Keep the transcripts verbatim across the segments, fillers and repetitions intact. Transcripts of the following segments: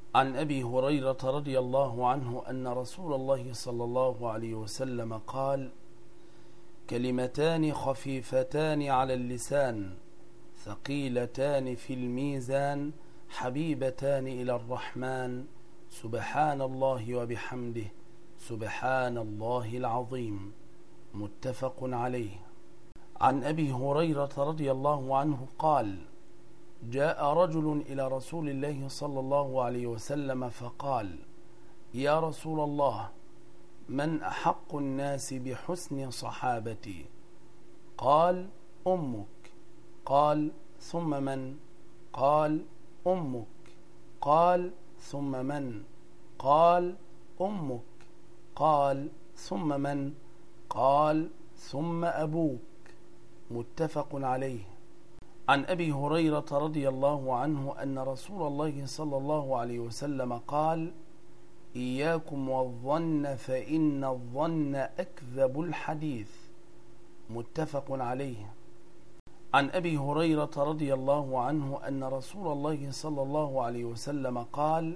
عن أبي هريرة رضي الله عنه أن رسول الله صلى الله عليه وسلم قال: كلمتان خفيفتان على اللسان ثقيلتان في الميزان حبيبتان إلى الرحمن سبحان الله وبحمده سبحان الله العظيم. متفق عليه. عن أبي هريرة رضي الله عنه قال: جاء رجل إلى رسول الله صلى الله عليه وسلم فقال: يا رسول الله، من أحق الناس بحسن صحابتي؟ قال: أمك. قال: ثم من؟ قال: أمك. قال: ثم من؟ قال: أمك. قال: ثم من؟ قال: ثم أبوك. متفق عليه. عن أبي هريرة رضي الله عنه أن رسول الله صلى الله عليه وسلم قال: إياكم والظن فإن الظن أكذب الحديث. متفق عليه. عن أبي هريرة رضي الله عنه أن رسول الله صلى الله عليه وسلم قال: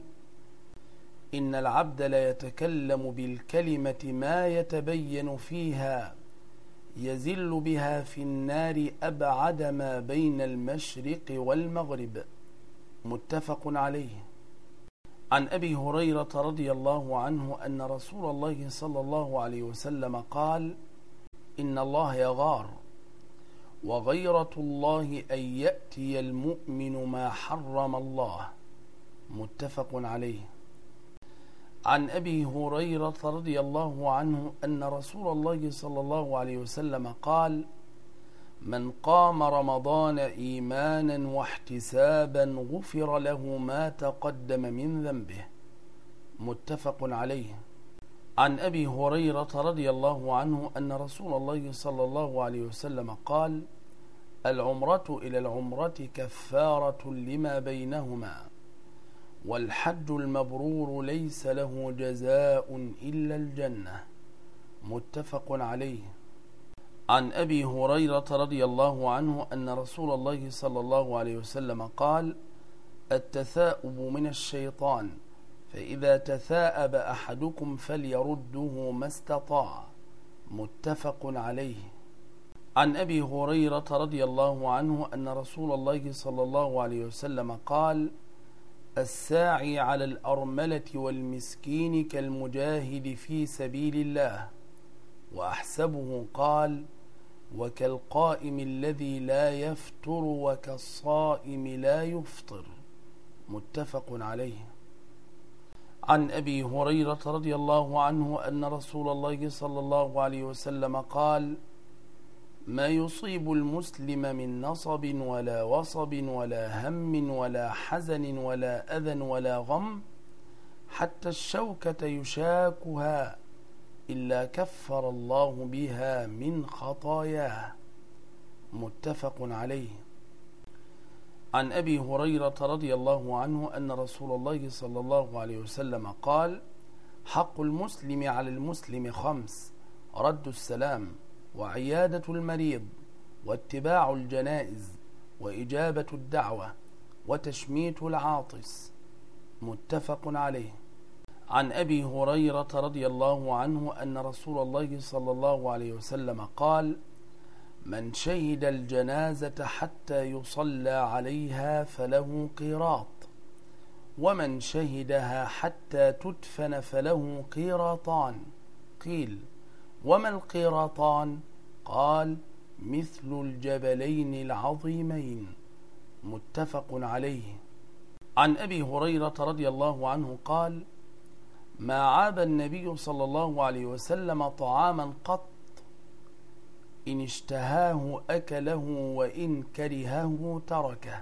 إن العبد ليتكلم بالكلمة ما يتبين فيها يزل بها في النار أبعد ما بين المشرق والمغرب. متفق عليه. عن أبي هريرة رضي الله عنه أن رسول الله صلى الله عليه وسلم قال: إن الله يغار، وغيرة الله أن يأتي المؤمن ما حرم الله. متفق عليه. عن أبي هريرة رضي الله عنه أن رسول الله صلى الله عليه وسلم قال: من قام رمضان إيمانا واحتسابا غفر له ما تقدم من ذنبه. متفق عليه. عن أبي هريرة رضي الله عنه أن رسول الله صلى الله عليه وسلم قال: العمرة إلى العمرة كفارة لما بينهما، والحج المبرور ليس له جزاء إلا الجنة. متفق عليه. عن أبي هريرة رضي الله عنه أن رسول الله صلى الله عليه وسلم قال: التثاؤب من الشيطان، فإذا تثاءب أحدكم فليرده ما استطاع. متفق عليه. عن أبي هريرة رضي الله عنه أن رسول الله صلى الله عليه وسلم قال: الساعي على الأرملة والمسكين كالمجاهد في سبيل الله. وأحسبه قال: وكالقائم الذي لا يفتر وكالصائم لا يفطر. متفق عليه. عن أبي هريرة رضي الله عنه أن رسول الله صلى الله عليه وسلم قال: ما يصيب المسلم من نصب ولا وصب ولا هم ولا حزن ولا أذى ولا غم حتى الشوكة يشاكها إلا كفر الله بها من خطاياه. متفق عليه. عن أبي هريرة رضي الله عنه أن رسول الله صلى الله عليه وسلم قال: حق المسلم على المسلم خمس: رد السلام، وعيادة المريض، واتباع الجنائز، وإجابة الدعوة، وتشميت العاطس. متفق عليه. عن أبي هريرة رضي الله عنه أن رسول الله صلى الله عليه وسلم قال: من شهد الجنازة حتى يصلى عليها فله قيراط، ومن شهدها حتى تدفن فله قيراطان. قيل: وما القيراطان؟ قال: مثل الجبلين العظيمين. متفق عليه. عن أبي هريرة رضي الله عنه قال: ما عاب النبي صلى الله عليه وسلم طعاما قط، إن اشتهاه أكله وإن كرهه تركه.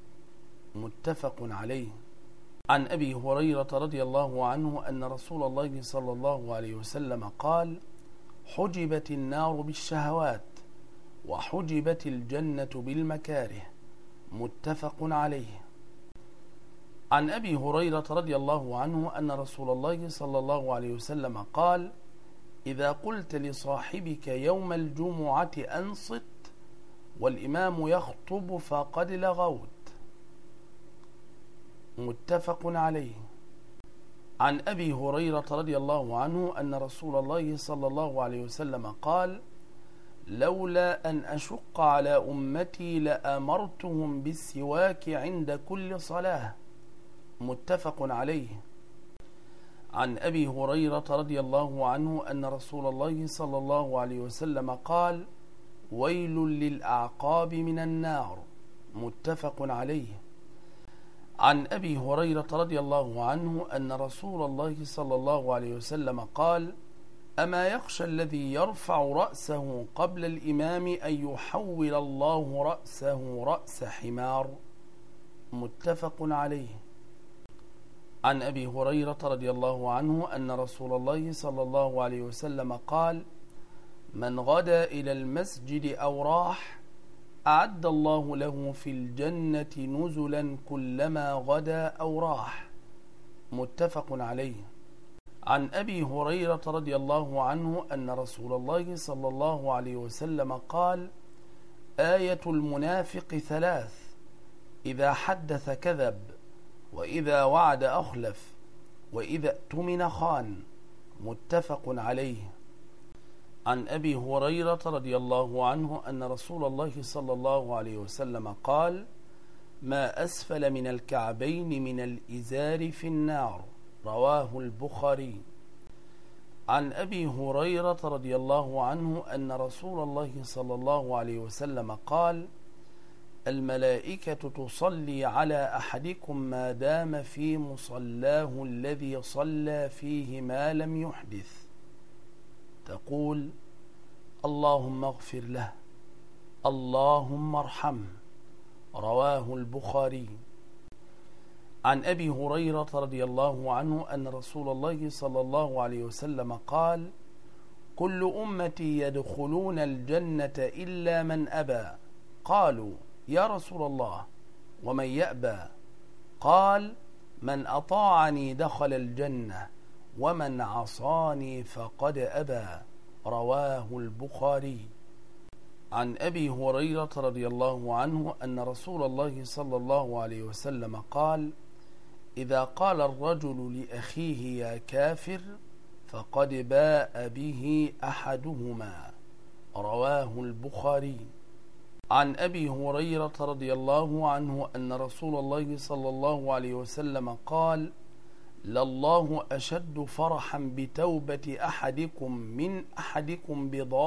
متفق عليه. عن أبي هريرة رضي الله عنه أن رسول الله صلى الله عليه وسلم قال: حجبت النار بالشهوات، وحجبت الجنة بالمكاره. متفق عليه. عن أبي هريرة رضي الله عنه أن رسول الله صلى الله عليه وسلم قال: إذا قلت لصاحبك يوم الجمعة أنصت والإمام يخطب فقد لغوت. متفق عليه. عن أبي هريرة رضي الله عنه أن رسول الله صلى الله عليه وسلم قال: لولا أن أشق على أمتي لأمرتهم بالسواك عند كل صلاة. متفق عليه. عن أبي هريرة رضي الله عنه أن رسول الله صلى الله عليه وسلم قال: ويل للأعقاب من النار. متفق عليه. عن أبي هريرة رضي الله عنه أن رسول الله صلى الله عليه وسلم قال: أما يخشى الذي يرفع رأسه قبل الإمام أن يحول الله رأسه رأس حمار. متفق عليه. عن أبي هريرة رضي الله عنه أن رسول الله صلى الله عليه وسلم قال: من غدا إلى المسجد أو راح أعد الله له في الجنة نزلا كلما غدا أو راح. متفق عليه. عن أبي هريرة رضي الله عنه أن رسول الله صلى الله عليه وسلم قال: آية المنافق ثلاث: إذا حدث كذب، وإذا وعد أخلف، وإذا اؤتمن خان. متفق عليه. عن أبي هريرة رضي الله عنه أن رسول الله صلى الله عليه وسلم قال: ما أسفل من الكعبين من الإزار في النار. رواه البخاري. عن أبي هريرة رضي الله عنه أن رسول الله صلى الله عليه وسلم قال: الملائكة تصلي على أحدكم ما دام في مصلاه الذي صلى فيه ما لم يحدث، تقول: اللهم اغفر له، اللهم ارحمه. رواه البخاري. عن أبي هريرة رضي الله عنه أن رسول الله صلى الله عليه وسلم قال: كل أمتي يدخلون الجنة إلا من أبى. قالوا: يا رسول الله ومن يأبى؟ قال: من أطاعني دخل الجنة، ومن عصاني فقد أبى. رواه البخاري. عن أبي هريرة رضي الله عنه أن رسول الله صلى الله عليه وسلم قال: إذا قال الرجل لأخيه يا كافر فقد باء به أحدهما. رواه البخاري. عن أبي هريرة رضي الله عنه أن رسول الله صلى الله عليه وسلم قال: لله أشد فرحا بتوبة أحدكم من أحدكم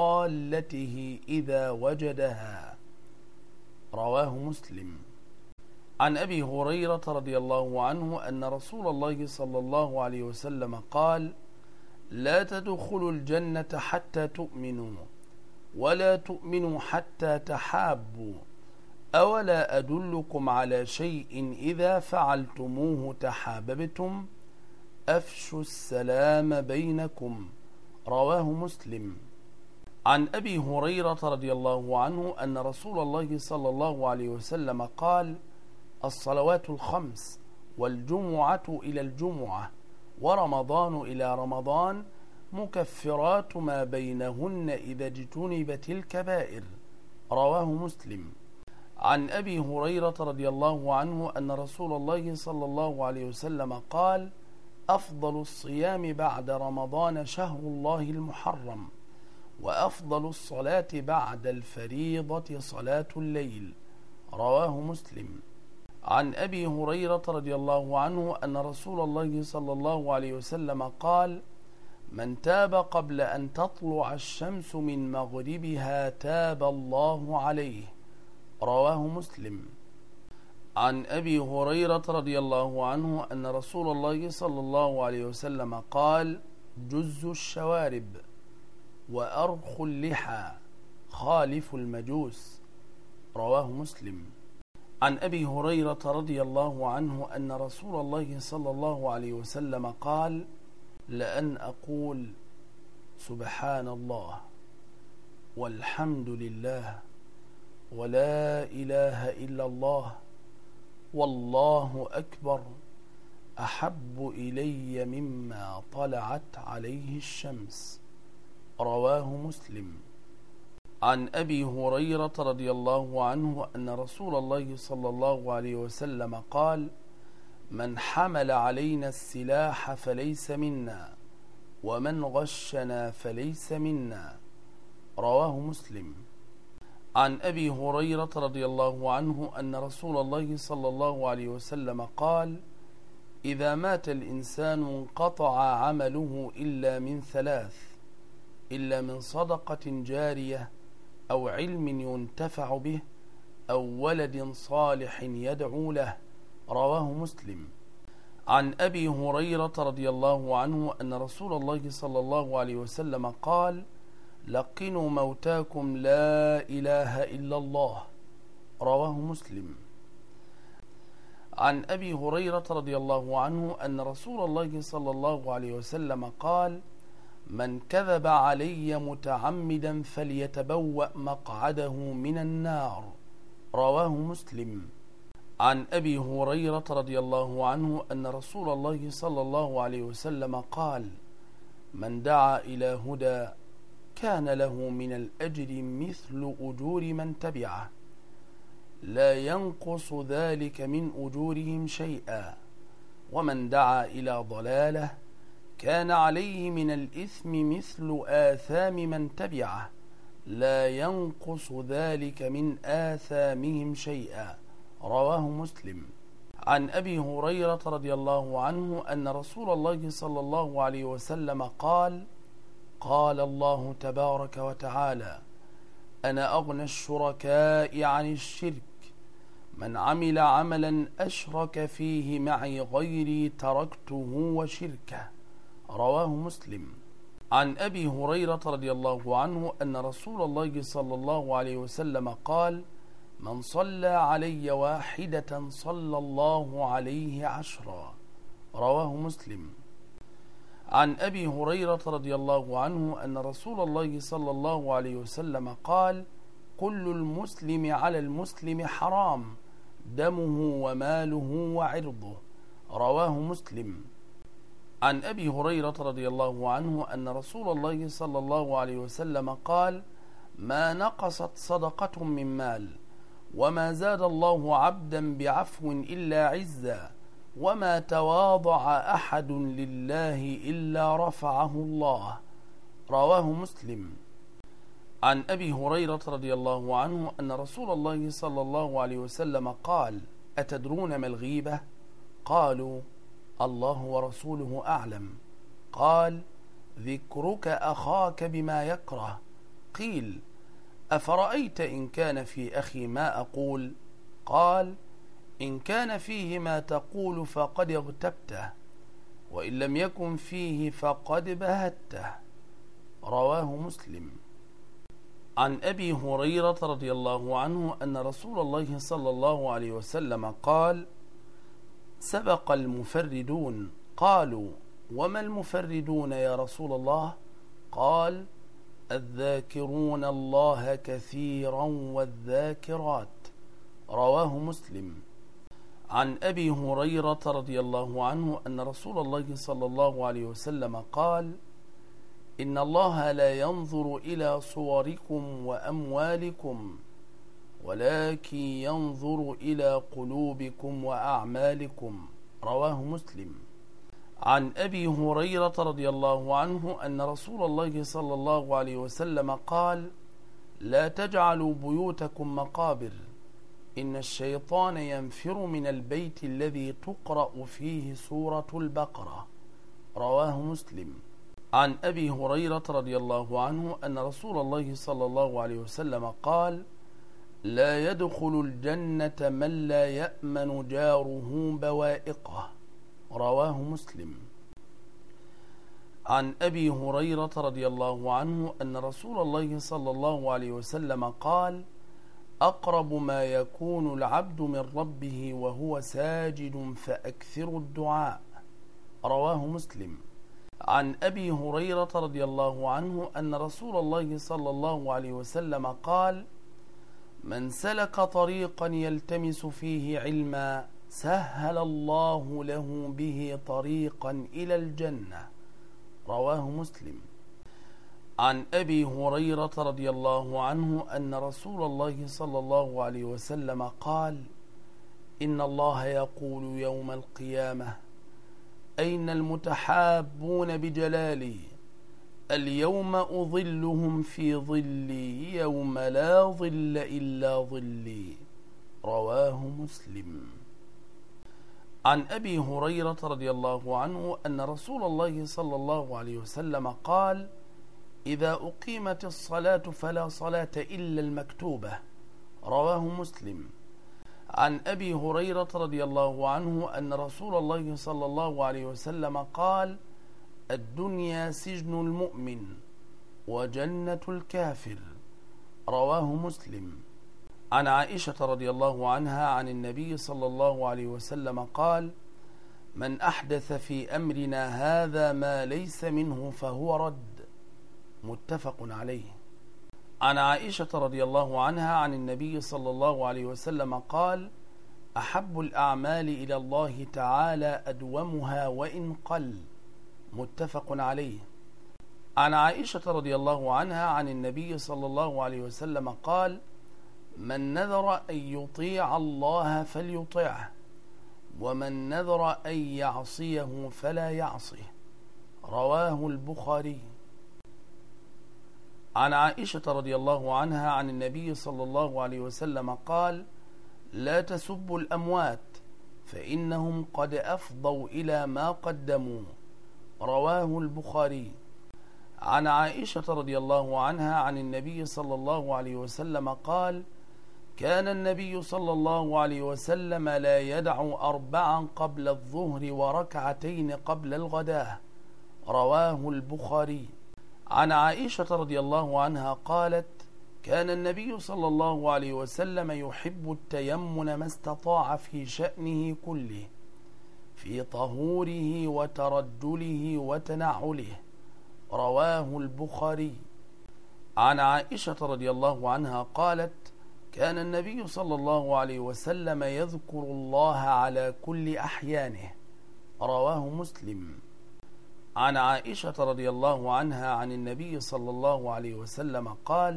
بضالته إذا وجدها. رواه مسلم. عن أبي هريرة رضي الله عنه أن رسول الله صلى الله عليه وسلم قال: لا تدخلوا الجنة حتى تؤمنوا، ولا تؤمنوا حتى تحابوا، أولا أدلكم على شيء إذا فعلتموه تحاببتم؟ أفشوا السلام بينكم. رواه مسلم. عن أبي هريرة رضي الله عنه أن رسول الله صلى الله عليه وسلم قال: الصلوات الخمس، والجمعة إلى الجمعة، ورمضان إلى رمضان، مكفرات ما بينهن إذا اجتنبت الكبائر. رواه مسلم. عن أبي هريرة رضي الله عنه أن رسول الله صلى الله عليه وسلم قال: أفضل الصيام بعد رمضان شهر الله المحرم، وأفضل الصلاة بعد الفريضة صلاة الليل. رواه مسلم. عن أبي هريرة رضي الله عنه أن رسول الله صلى الله عليه وسلم قال: من تاب قبل أن تطلع الشمس من مغربها تاب الله عليه. رواه مسلم. عن أبي هريرة رضي الله عنه أن رسول الله صلى الله عليه وسلم قال: جز الشوارب، وأرخ اللحى، خالف المجوس. رواه مسلم. عن أبي هريرة رضي الله عنه أن رسول الله صلى الله عليه وسلم قال: لأن أقول سبحان الله والحمد لله ولا إله إلا الله والله أكبر أحب إلي مما طلعت عليه الشمس. رواه مسلم. عن أبي هريرة رضي الله عنه أن رسول الله صلى الله عليه وسلم قال: من حمل علينا السلاح فليس منا ومن غشنا فليس منا. رواه مسلم. عن أبي هريرة رضي الله عنه أن رسول الله صلى الله عليه وسلم قال: إذا مات الإنسان انقطع عمله إلا من ثلاث، إلا من صدقة جارية أو علم ينتفع به أو ولد صالح يدعو له. رواه مسلم. عن أبي هريرة رضي الله عنه أن رسول الله صلى الله عليه وسلم قال: لقنوا موتاكم لا إله إلا الله. رواه مسلم. عن أبي هريرة رضي الله عنه أن رسول الله صلى الله عليه وسلم قال: من كذب علي متعمدا فليتبوأ مقعده من النار. رواه مسلم. عن أبي هريرة رضي الله عنه أن رسول الله صلى الله عليه وسلم قال: من دعا إلى هدى كان له من الأجر مثل أجور من تبعه لا ينقص ذلك من أجورهم شيئا، ومن دعا إلى ضلالة كان عليه من الإثم مثل آثام من تبعه لا ينقص ذلك من آثامهم شيئا. رواه مسلم. عن أبي هريرة رضي الله عنه أن رسول الله صلى الله عليه وسلم قال: قال الله تبارك وتعالى: أنا أغنى الشركاء عن الشرك، من عمل عملا أشرك فيه معي غيري تركته وشركه. رواه مسلم. عن أبي هريرة رضي الله عنه أن رسول الله صلى الله عليه وسلم قال: من صلى علي واحدة صلى الله عليه عشرا. رواه مسلم. عن أبي هريرة رضي الله عنه أن رسول الله صلى الله عليه وسلم قال: كل المسلم على المسلم حرام، دمه وماله وعرضه. رواه مسلم. عن أبي هريرة رضي الله عنه أن رسول الله صلى الله عليه وسلم قال: ما نقصت صدقة من مال، وما زاد الله عبدا بعفو إلا عزا، وما تواضع أحد لله إلا رفعه الله. رواه مسلم. عن أبي هريرة رضي الله عنه أن رسول الله صلى الله عليه وسلم قال: أتدرون ما الغيبة؟ قالوا: الله ورسوله أعلم. قال: ذكرك أخاك بما يكره. قيل: أفرأيت إن كان في أخي ما أقول؟ قال: إن كان فيه ما تقول فقد اغتبته، وإن لم يكن فيه فقد بهته. رواه مسلم. عن أبي هريرة رضي الله عنه أن رسول الله صلى الله عليه وسلم قال: سبق المفردون. قالوا: وما المفردون يا رسول الله؟ قال: الذاكرون الله كثيرا والذاكرات. رواه مسلم. عن أبي هريرة رضي الله عنه أن رسول الله صلى الله عليه وسلم قال: إن الله لا ينظر إلى صوركم وأموالكم ولكن ينظر إلى قلوبكم وأعمالكم. رواه مسلم. عن أبي هريرة رضي الله عنه أن رسول الله صلى الله عليه وسلم قال: لا تجعلوا بيوتكم مقابر، إن الشيطان ينفر من البيت الذي تقرأ فيه سورة البقرة. رواه مسلم. عن أبي هريرة رضي الله عنه أن رسول الله صلى الله عليه وسلم قال: لا يدخل الجنة من لا يأمن جاره بوائقه. رواه مسلم. عن أبي هريرة رضي الله عنه أن رسول الله صلى الله عليه وسلم قال: أقرب ما يكون العبد من ربه وهو ساجد فأكثر الدعاء. رواه مسلم. عن أبي هريرة رضي الله عنه أن رسول الله صلى الله عليه وسلم قال: من سلك طريقا يلتمس فيه علما سهل الله له به طريقا إلى الجنة. رواه مسلم. عن أبي هريرة رضي الله عنه أن رسول الله صلى الله عليه وسلم قال: إن الله يقول يوم القيامة أين المتحابون بجلالي اليوم أظلهم في ظلي يوم لا ظل إلا ظلي. رواه مسلم. عن أبي هريرة رضي الله عنه أن رسول الله صلى الله عليه وسلم قال: إذا أقيمت الصلاة فلا صلاة إلا المكتوبة. رواه مسلم. عن أبي هريرة رضي الله عنه أن رسول الله صلى الله عليه وسلم قال: الدنيا سجن المؤمن وجنة الكافر. رواه مسلم. عن عائشة رضي الله عنها عن النبي صلى الله عليه وسلم قال: من أحدث في أمرنا هذا ما ليس منه فهو رد. متفق عليه. عن عائشة رضي الله عنها عن النبي صلى الله عليه وسلم قال: أحب الأعمال إلى الله تعالى أدومها وإن قل. متفق عليه. عن عائشة رضي الله عنها عن النبي صلى الله عليه وسلم قال: من نذر أن يطيع الله فليطيعه ومن نذر أن يعصيه فلا يعصيه. رواه البخاري. عن عائشة رضي الله عنها عن النبي صلى الله عليه وسلم قال: لا تسبوا الأموات فإنهم قد أفضوا إلى ما قدموا. رواه البخاري. عن عائشة رضي الله عنها عن النبي صلى الله عليه وسلم قال: كان النبي صلى الله عليه وسلم لا يدع أربعا قبل الظهر وركعتين قبل الغداة. رواه البخاري. عن عائشة رضي الله عنها قالت: كان النبي صلى الله عليه وسلم يحب التيمن ما استطاع في شأنه كله، في طهوره وترجله وتنعله. رواه البخاري. عن عائشة رضي الله عنها قالت: كان النبي صلى الله عليه وسلم يذكر الله على كل أحيانه. رواه مسلم. عن عائشة رضي الله عنها عن النبي صلى الله عليه وسلم قال: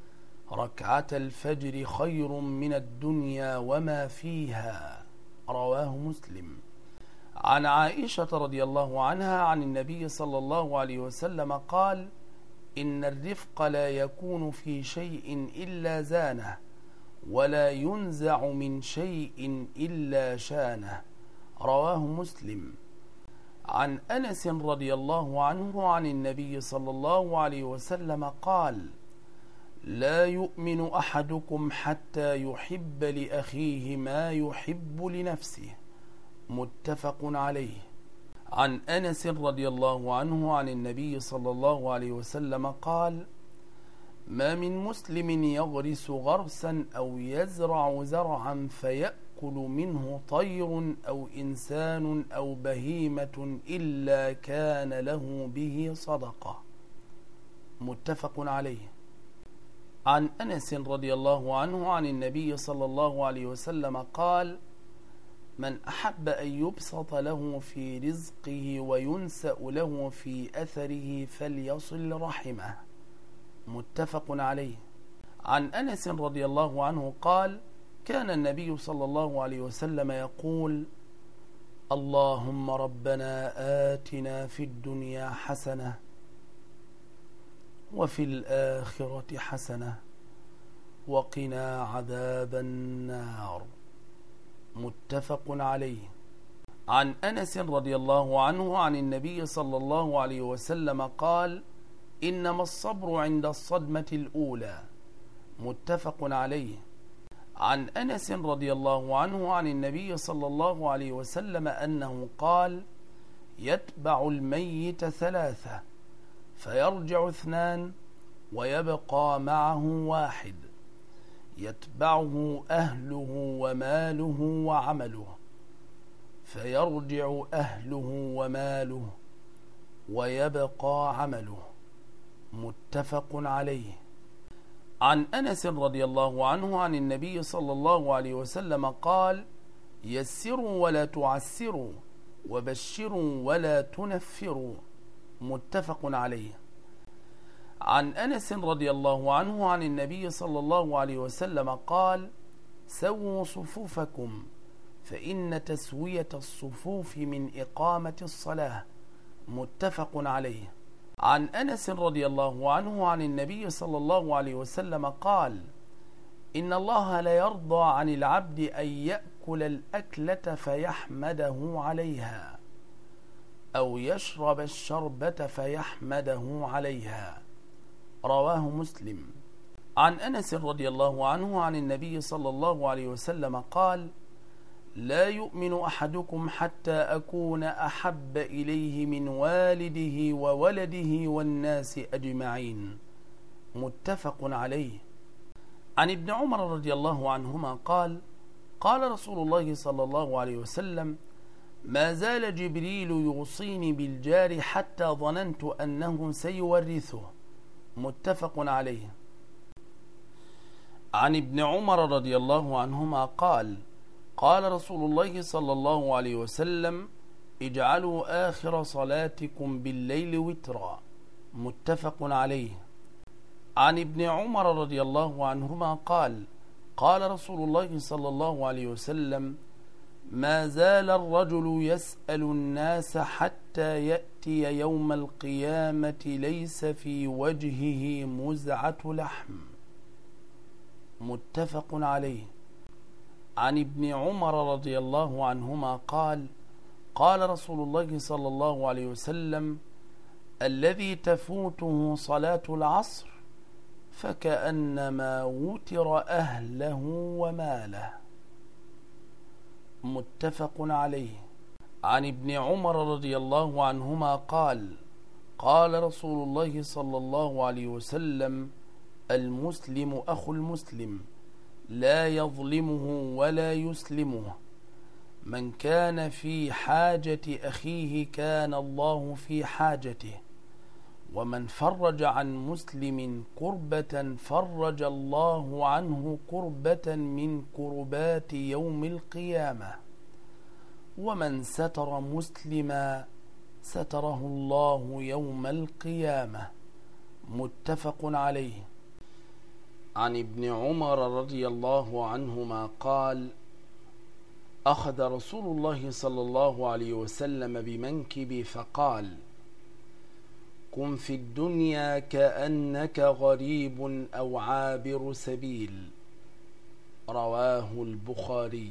ركعة الفجر خير من الدنيا وما فيها. رواه مسلم. عن عائشة رضي الله عنها عن النبي صلى الله عليه وسلم قال: إن الرفق لا يكون في شيء إلا زانه ولا ينزع من شيء إلا شانه. رواه مسلم. عن أنس رضي الله عنه عن النبي صلى الله عليه وسلم قال: لا يؤمن أحدكم حتى يحب لأخيه ما يحب لنفسه. متفق عليه. عن أنس رضي الله عنه عن النبي صلى الله عليه وسلم قال: ما من مسلم يغرس غرسا أو يزرع زرعا فيأكل منه طير أو إنسان أو بهيمة إلا كان له به صدقة. متفق عليه. عن أنس رضي الله عنه عن النبي صلى الله عليه وسلم قال: من أحب أن يبسط له في رزقه وينسأ له في أثره فليصل رحمه. متفق عليه. عن أنس رضي الله عنه قال: كان النبي صلى الله عليه وسلم يقول: اللهم ربنا آتنا في الدنيا حسنة وفي الآخرة حسنة وقنا عذاب النار. متفق عليه. عن أنس رضي الله عنه عن النبي صلى الله عليه وسلم قال: إنما الصبر عند الصدمة الأولى. متفق عليه. عن أنس رضي الله عنه عن النبي صلى الله عليه وسلم أنه قال: يتبع الميت ثلاثة فيرجع اثنان ويبقى معه واحد، يتبعه أهله وماله وعمله، فيرجع أهله وماله ويبقى عمله. متفق عليه. عن أنس رضي الله عنه عن النبي صلى الله عليه وسلم قال: يسروا ولا تعسروا وبشروا ولا تنفروا. متفق عليه. عن أنس رضي الله عنه عن النبي صلى الله عليه وسلم قال: سووا صفوفكم فإن تسوية الصفوف من إقامة الصلاة. متفق عليه. عن أنس رضي الله عنه عن النبي صلى الله عليه وسلم قال: إن الله لا يرضى عن العبد أن يأكل الأكلة فيحمده عليها، أو يشرب الشربة فيحمده عليها. رواه مسلم. عن أنس رضي الله عنه عن النبي صلى الله عليه وسلم قال: لا يؤمن أحدكم حتى أكون أحب إليه من والده وولده والناس أجمعين. متفق عليه. عن ابن عمر رضي الله عنهما قال: قال رسول الله صلى الله عليه وسلم: ما زال جبريل يوصيني بالجار حتى ظننت أنه سيورثه. متفق عليه. عن ابن عمر رضي الله عنهما قال: قال رسول الله صلى الله عليه وسلم: اجعلوا آخر صلاتكم بالليل وترا. متفق عليه. عن ابن عمر رضي الله عنهما قال: قال رسول الله صلى الله عليه وسلم: ما زال الرجل يسأل الناس حتى يأتي يوم القيامة ليس في وجهه مزعة لحم. متفق عليه. عن ابن عمر رضي الله عنهما قال: قال رسول الله صلى الله عليه وسلم: الذي تفوته صلاة العصر فكأنما وتر أهله وماله. متفق عليه. عن ابن عمر رضي الله عنهما قال: قال رسول الله صلى الله عليه وسلم: المسلم أخو المسلم لا يظلمه ولا يسلمه، من كان في حاجة أخيه كان الله في حاجته، ومن فرج عن مسلم كربة فرج الله عنه كربة من كربات يوم القيامة، ومن ستر مسلما ستره الله يوم القيامة. متفق عليه. عن ابن عمر رضي الله عنهما قال: أخذ رسول الله صلى الله عليه وسلم بمنكبي فقال: كن في الدنيا كأنك غريب أو عابر سبيل. رواه البخاري.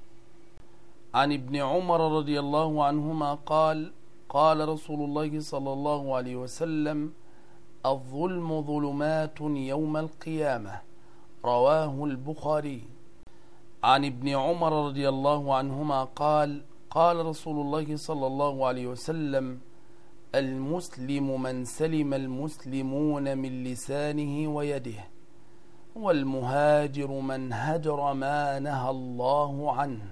عن ابن عمر رضي الله عنهما قال: قال رسول الله صلى الله عليه وسلم: الظلم ظلمات يوم القيامة. رواه البخاري. عن ابن عمر رضي الله عنهما قال: قال رسول الله صلى الله عليه وسلم: المسلم من سلم المسلمون من لسانه ويده، والمهاجر من هجر ما نهى الله عنه.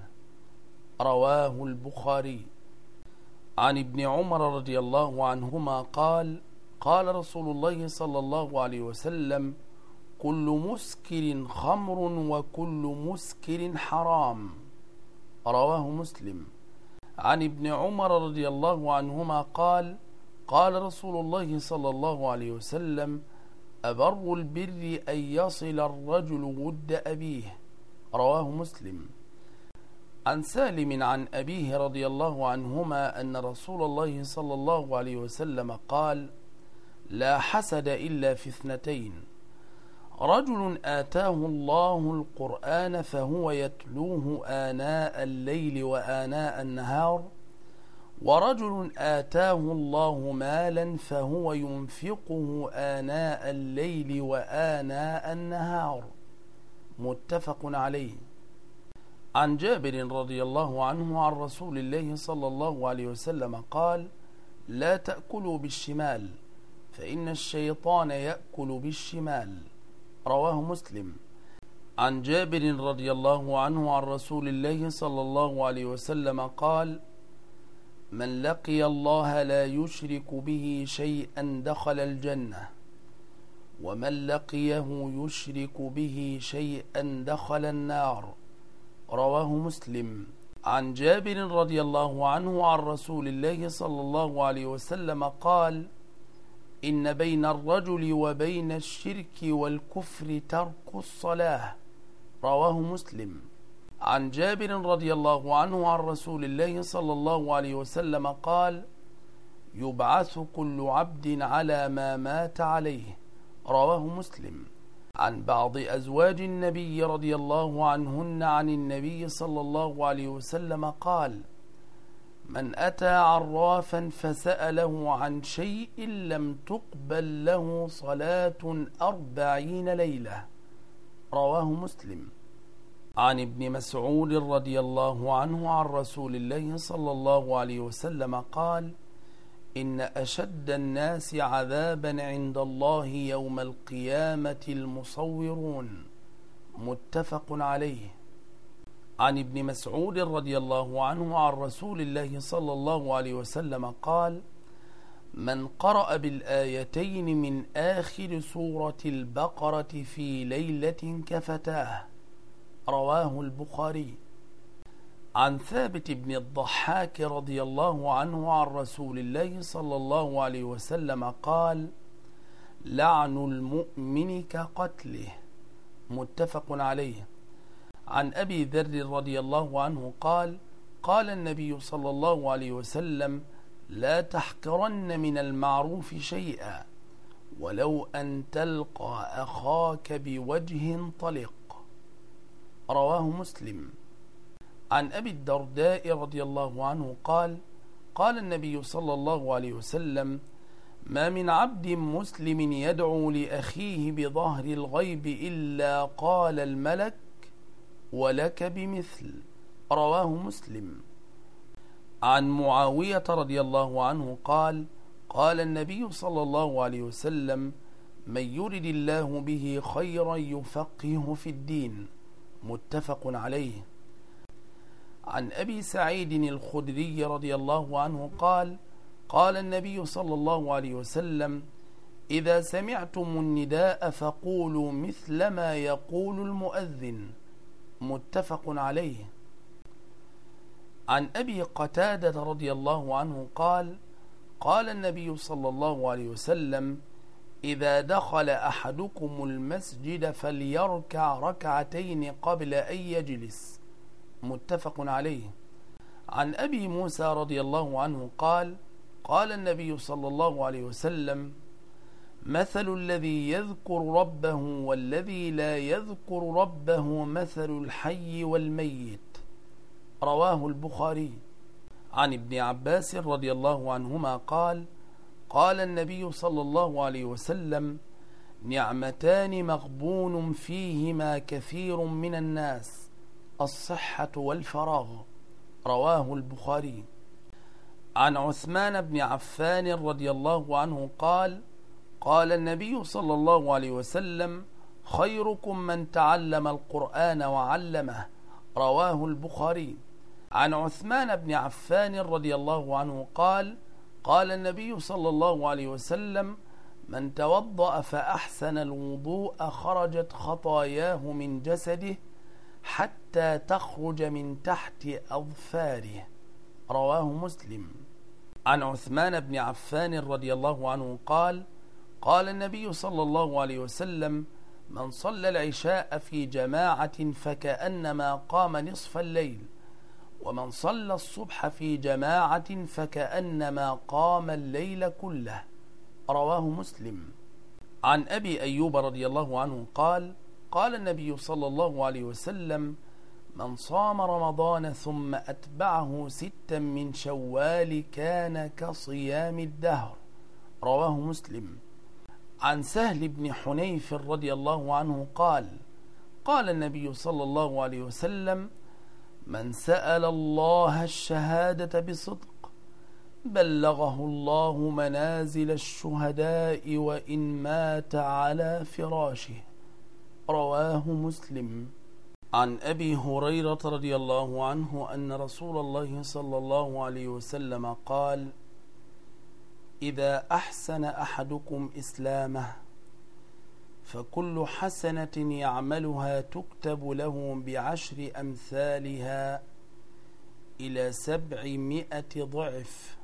رواه البخاري. عن ابن عمر رضي الله عنهما قال: قال رسول الله صلى الله عليه وسلم: كل مسكر خمر وكل مسكر حرام. رواه مسلم. عن ابن عمر رضي الله عنهما قال: قال رسول الله صلى الله عليه وسلم: أبر البر أن يصل الرجل ود أبيه. رواه مسلم. عن سالم عن أبيه رضي الله عنهما أن رسول الله صلى الله عليه وسلم قال: لا حسد إلا في اثنتين: رجل آتاه الله القرآن فهو يتلوه آناء الليل وآناء النهار، ورجل آتاه الله مالا فهو ينفقه آناء الليل وآناء النهار. متفق عليه. عن جابر رضي الله عنه عن رسول الله صلى الله عليه وسلم قال: لا تأكلوا بالشمال فإن الشيطان يأكل بالشمال. رواه مسلم. عن جابر رضي الله عنه عن رسول الله صلى الله عليه وسلم قال: من لقي الله لا يشرك به شيئا دخل الجنة، ومن لقيه يشرك به شيئا دخل النار. رواه مسلم. عن جابر رضي الله عنه عن رسول الله صلى الله عليه وسلم قال: إن بين الرجل وبين الشرك والكفر ترك الصلاة. رواه مسلم. عن جابر رضي الله عنه عن رسول الله صلى الله عليه وسلم قال: يبعث كل عبد على ما مات عليه. رواه مسلم. عن بعض أزواج النبي رضي الله عنهن عن النبي صلى الله عليه وسلم قال: من أتى عرافا فسأله عن شيء لم تقبل له صلاة أربعين ليلة. رواه مسلم. عن ابن مسعود رضي الله عنه عن رسول الله صلى الله عليه وسلم قال: إن أشد الناس عذابا عند الله يوم القيامة المصورون. متفق عليه. عن ابن مسعود رضي الله عنه عن رسول الله صلى الله عليه وسلم قال: من قرأ بالآيتين من آخر سورة البقرة في ليلة كفتاه. رواه البخاري. عن ثابت بن الضحاك رضي الله عنه عن رسول الله صلى الله عليه وسلم قال: لعن المؤمن كقتله. متفق عليه. عن أبي ذر رضي الله عنه قال: قال النبي صلى الله عليه وسلم: لا تحقرن من المعروف شيئا ولو أن تلقى أخاك بوجه طلق. رواه مسلم. عن أبي الدرداء رضي الله عنه قال: قال النبي صلى الله عليه وسلم: ما من عبد مسلم يدعو لأخيه بظهر الغيب إلا قال الملك: ولك بمثل. رواه مسلم. عن معاوية رضي الله عنه قال: قال النبي صلى الله عليه وسلم: من يرد الله به خيرا يفقهه في الدين. متفق عليه. عن أبي سعيد الخدري رضي الله عنه قال: قال النبي صلى الله عليه وسلم: إذا سمعتم النداء فقولوا مثل ما يقول المؤذن. متفق عليه. عن أبي قتادة رضي الله عنه قال: قال النبي صلى الله عليه وسلم: إذا دخل أحدكم المسجد فليركع ركعتين قبل أن يجلس. متفق عليه. عن أبي موسى رضي الله عنه قال: قال النبي صلى الله عليه وسلم: مثل الذي يذكر ربه والذي لا يذكر ربه مثل الحي والميت. رواه البخاري. عن ابن عباس رضي الله عنهما قال: قال النبي صلى الله عليه وسلم: نعمتان مغبون فيهما كثير من الناس: الصحة والفراغ. رواه البخاري. عن عثمان بن عفان رضي الله عنه قال: قال النبي صلى الله عليه وسلم: خيركم من تعلم القرآن وعلمه. رواه البخاري. عن عثمان بن عفان رضي الله عنه قال: قال النبي صلى الله عليه وسلم: من توضأ فأحسن الوضوء خرجت خطاياه من جسده حتى تخرج من تحت أظفاره. رواه مسلم. عن عثمان بن عفان رضي الله عنه قال: قال النبي صلى الله عليه وسلم: من صلى العشاء في جماعة فكأنما قام نصف الليل، ومن صلى الصبح في جماعة فكأنما قام الليل كله. رواه مسلم. عن أبي أيوب رضي الله عنه قال: قال النبي صلى الله عليه وسلم: من صام رمضان ثم أتبعه ستا من شوال كان كصيام الدهر. رواه مسلم. عن سهل بن حنيف رضي الله عنه قال: قال النبي صلى الله عليه وسلم: من سأل الله الشهادة بصدق بلغه الله منازل الشهداء وإن مات على فراشه. رواه مسلم. عن أبي هريرة رضي الله عنه أن رسول الله صلى الله عليه وسلم قال: إذا أحسن أحدكم إسلامه فكل حسنة يعملها تكتب له بعشر أمثالها إلى سبعمائة ضعف،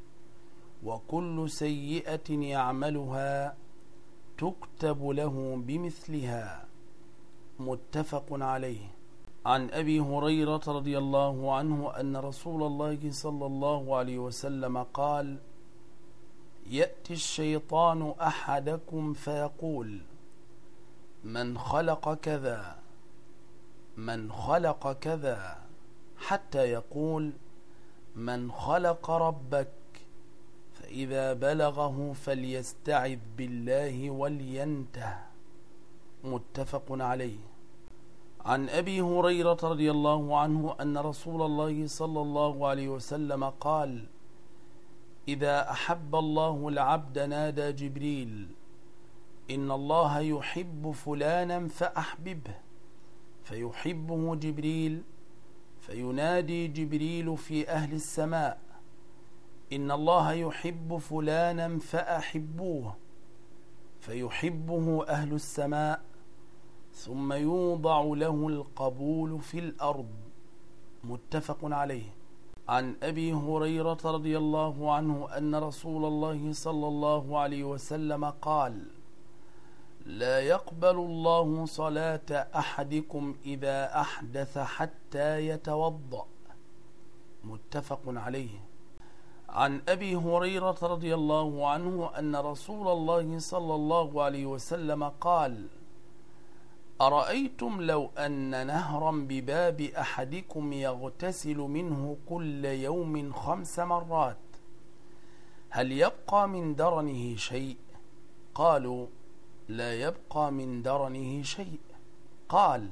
وكل سيئة يعملها تكتب له بمثلها. متفق عليه. عن أبي هريرة رضي الله عنه أن رسول الله صلى الله عليه وسلم قال: يأتي الشيطان أحدكم فيقول: من خلق كذا من خلق كذا، حتى يقول: من خلق ربك؟ فإذا بلغه فليستعذ بالله ولينته. متفق عليه. عن أبي هريرة رضي الله عنه أن رسول الله صلى الله عليه وسلم قال: إذا أحب الله العبد نادى جبريل: إن الله يحب فلانا فأحببه، فيحبه جبريل، فينادي جبريل في أهل السماء: إن الله يحب فلانا فأحبوه، فيحبه أهل السماء، ثم يوضع له القبول في الأرض. متفق عليه. عن أبي هريرة رضي الله عنه أن رسول الله صلى الله عليه وسلم قال: لا يقبل الله صلاة أحدكم إذا أحدث حتى يتوضأ. متفق عليه. عن أبي هريرة رضي الله عنه أن رسول الله صلى الله عليه وسلم قال: أرأيتم لو أن نهرا بباب أحدكم يغتسل منه كل يوم خمس مرات، هل يبقى من درنه شيء؟ قالوا: لا يبقى من درنه شيء. قال: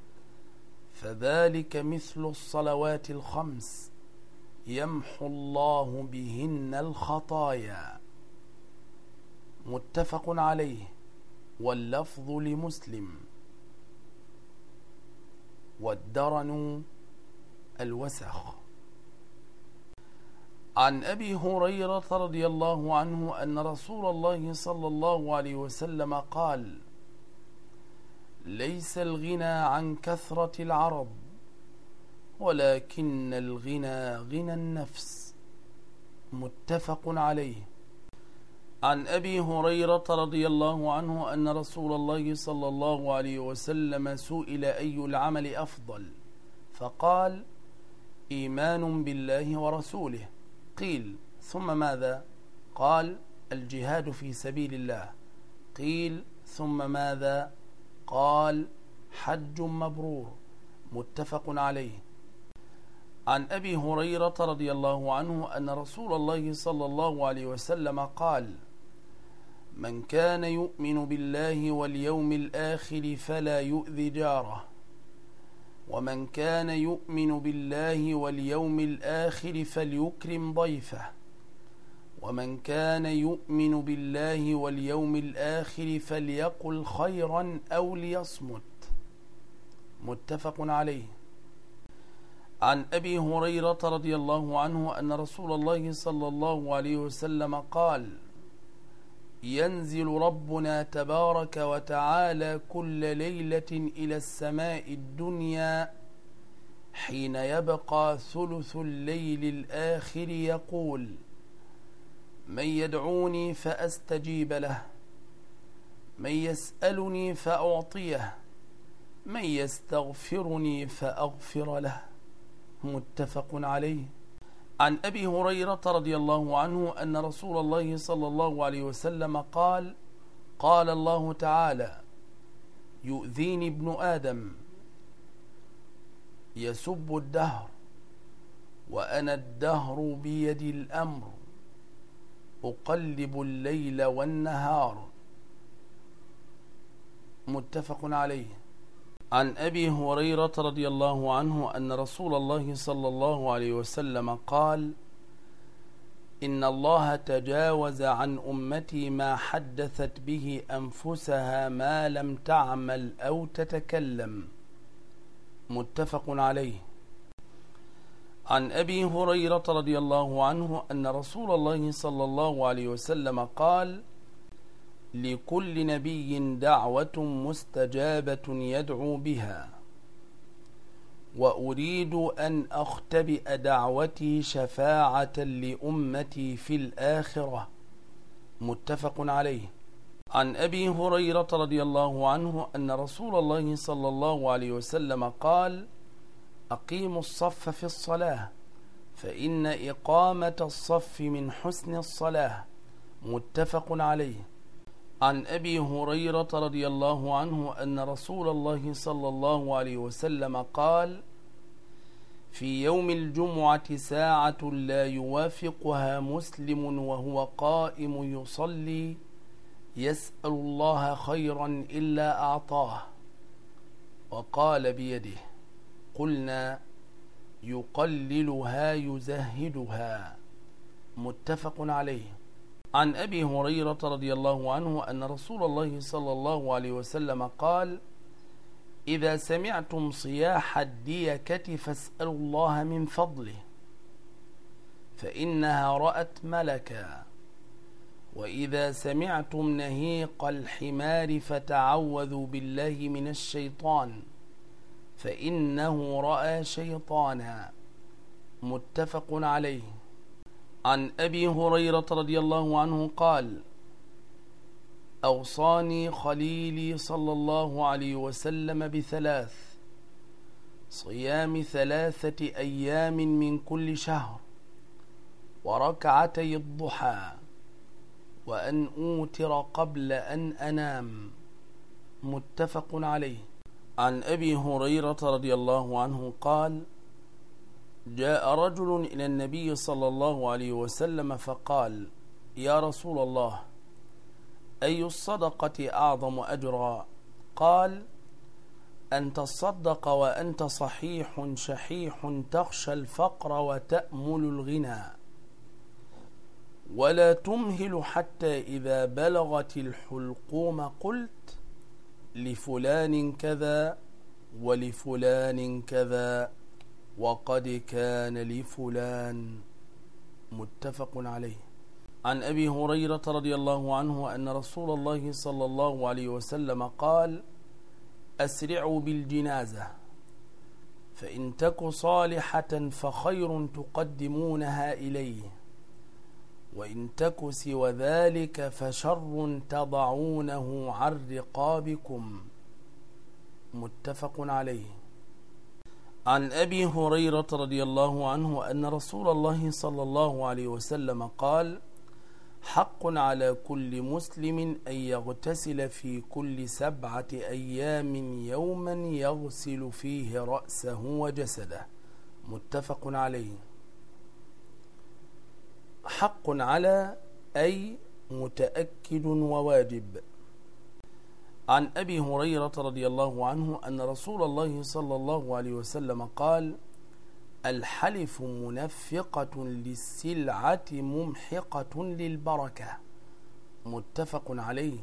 فذلك مثل الصلوات الخمس يمحو الله بهن الخطايا. متفق عليه، واللفظ لمسلم. والدرن الوسخ. عن أبي هريرة رضي الله عنه أن رسول الله صلى الله عليه وسلم قال: ليس الغنى عن كثرة العرب، ولكن الغنى غنى النفس. متفق عليه. عن أبي هريرة رضي الله عنه أن رسول الله صلى الله عليه وسلم سئل: أي العمل أفضل؟ فقال: إيمان بالله ورسوله. قيل: ثم ماذا؟ قال: الجهاد في سبيل الله. قيل: ثم ماذا؟ قال: حج مبرور. متفق عليه. عن أبي هريرة رضي الله عنه أن رسول الله صلى الله عليه وسلم قال: من كان يؤمن بالله واليوم الآخر فلا يؤذي جاره، ومن كان يؤمن بالله واليوم الآخر فليكرم ضيفه، ومن كان يؤمن بالله واليوم الآخر فليقل خيرا أو ليصمت. متفق عليه. عن أبي هريرة رضي الله عنه أن رسول الله صلى الله عليه وسلم قال: ينزل ربنا تبارك وتعالى كل ليلة إلى السماء الدنيا حين يبقى ثلث الليل الآخر يقول: من يدعوني فأستجيب له، من يسألني فأعطيه، من يستغفرني فأغفر له. متفق عليه. عن أبي هريرة رضي الله عنه أن رسول الله صلى الله عليه وسلم قال: قال الله تعالى: يؤذيني ابن آدم يسب الدهر وأنا الدهر بيدي الأمر، أقلب الليل والنهار. متفق عليه. عن أبي هريرة رضي الله عنه أن رسول الله صلى الله عليه وسلم قال: إن الله تجاوز عن أمتي ما حدثت به أنفسها ما لم تعمل أو تتكلم. متفق عليه. عن أبي هريرة رضي الله عنه أن رسول الله صلى الله عليه وسلم قال: لكل نبي دعوة مستجابة يدعو بها، وأريد أن أختبئ دعوتي شفاعة لأمتي في الآخرة. متفق عليه. عن أبي هريرة رضي الله عنه أن رسول الله صلى الله عليه وسلم قال: أقيموا الصف في الصلاة فإن إقامة الصف من حسن الصلاة. متفق عليه. عن أبي هريرة رضي الله عنه أن رسول الله صلى الله عليه وسلم قال: في يوم الجمعة ساعة لا يوافقها مسلم وهو قائم يصلي يسأل الله خيرا إلا أعطاه. وقال بيده. قلنا: يقللها يزهدها. متفق عليه. عن أبي هريرة رضي الله عنه أن رسول الله صلى الله عليه وسلم قال: إذا سمعتم صياح الديكة فاسألوا الله من فضله فإنها رأت ملكا، وإذا سمعتم نهيق الحمار فتعوذوا بالله من الشيطان فإنه رأى شيطانا. متفق عليه. عن أبي هريرة رضي الله عنه قال: أوصاني خليلي صلى الله عليه وسلم بثلاث: صيام ثلاثة أيام من كل شهر، وركعتي الضحى، وأن أوتر قبل أن أنام. متفق عليه. عن أبي هريرة رضي الله عنه قال: جاء رجل إلى النبي صلى الله عليه وسلم فقال: يا رسول الله، أي الصدقة أعظم أجرا؟ قال: أن تصدق وأنت صحيح شحيح تخشى الفقر وتأمل الغنى، ولا تمهل حتى إذا بلغت الحلقوم قلت لفلان كذا ولفلان كذا وقد كان لفلان. متفق عليه. عن أبي هريرة رضي الله عنه أن رسول الله صلى الله عليه وسلم قال: أسرعوا بالجنازة، فإن تك صالحة فخير تقدمونها إليه، وإن تك سوى ذلك فشر تضعونه عن رقابكم. متفق عليه. عن أبي هريرة رضي الله عنه أن رسول الله صلى الله عليه وسلم قال: حق على كل مسلم أن يغتسل في كل سبعة أيام يوما يغسل فيه رأسه وجسده. متفق عليه. حق على أي متأكد وواجب. عن أبي هريرة رضي الله عنه أن رسول الله صلى الله عليه وسلم قال: الحلف منفقة للسلعة ممحقة للبركة. متفق عليه.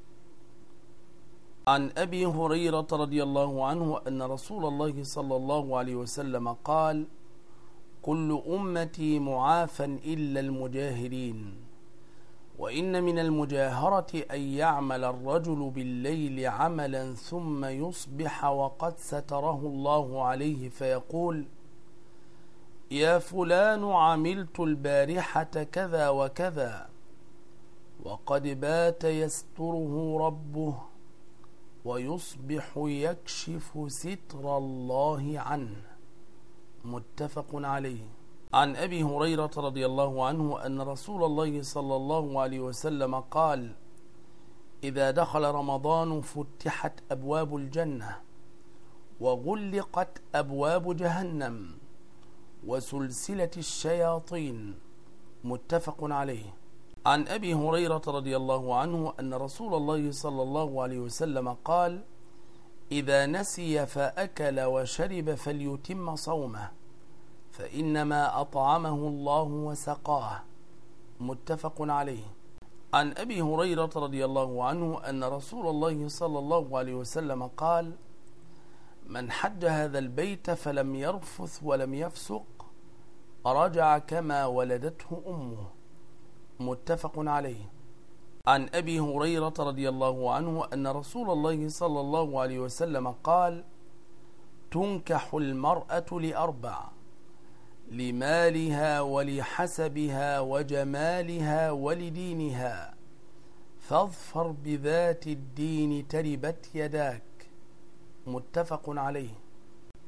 عن أبي هريرة رضي الله عنه أن رسول الله صلى الله عليه وسلم قال: كل أمتي معافى إلا المجاهرين، وإن من المجاهرة أن يعمل الرجل بالليل عملا ثم يصبح وقد ستره الله عليه فيقول: يا فلان عملت البارحة كذا وكذا، وقد بات يستره ربه، ويصبح يكشف ستر الله عنه. متفق عليه. عن أبي هريرة رضي الله عنه أن رسول الله صلى الله عليه وسلم قال: إذا دخل رمضان فتحت أبواب الجنة، وغلقت أبواب جهنم، وسلسلة الشياطين. متفق عليه. عن أبي هريرة رضي الله عنه أن رسول الله صلى الله عليه وسلم قال: إذا نسي فأكل وشرب فليتم صومه، فإنما أطعمه الله وسقاه. متفق عليه. عن أبي هريرة رضي الله عنه أن رسول الله صلى الله عليه وسلم قال: من حج هذا البيت فلم يرفث ولم يفسق رجع كما ولدته أمه. متفق عليه. عن أبي هريرة رضي الله عنه أن رسول الله صلى الله عليه وسلم قال: تنكح المرأة لأربع: لمالها ولحسبها وجمالها ولدينها، فاظفر بذات الدين تربت يداك. متفق عليه.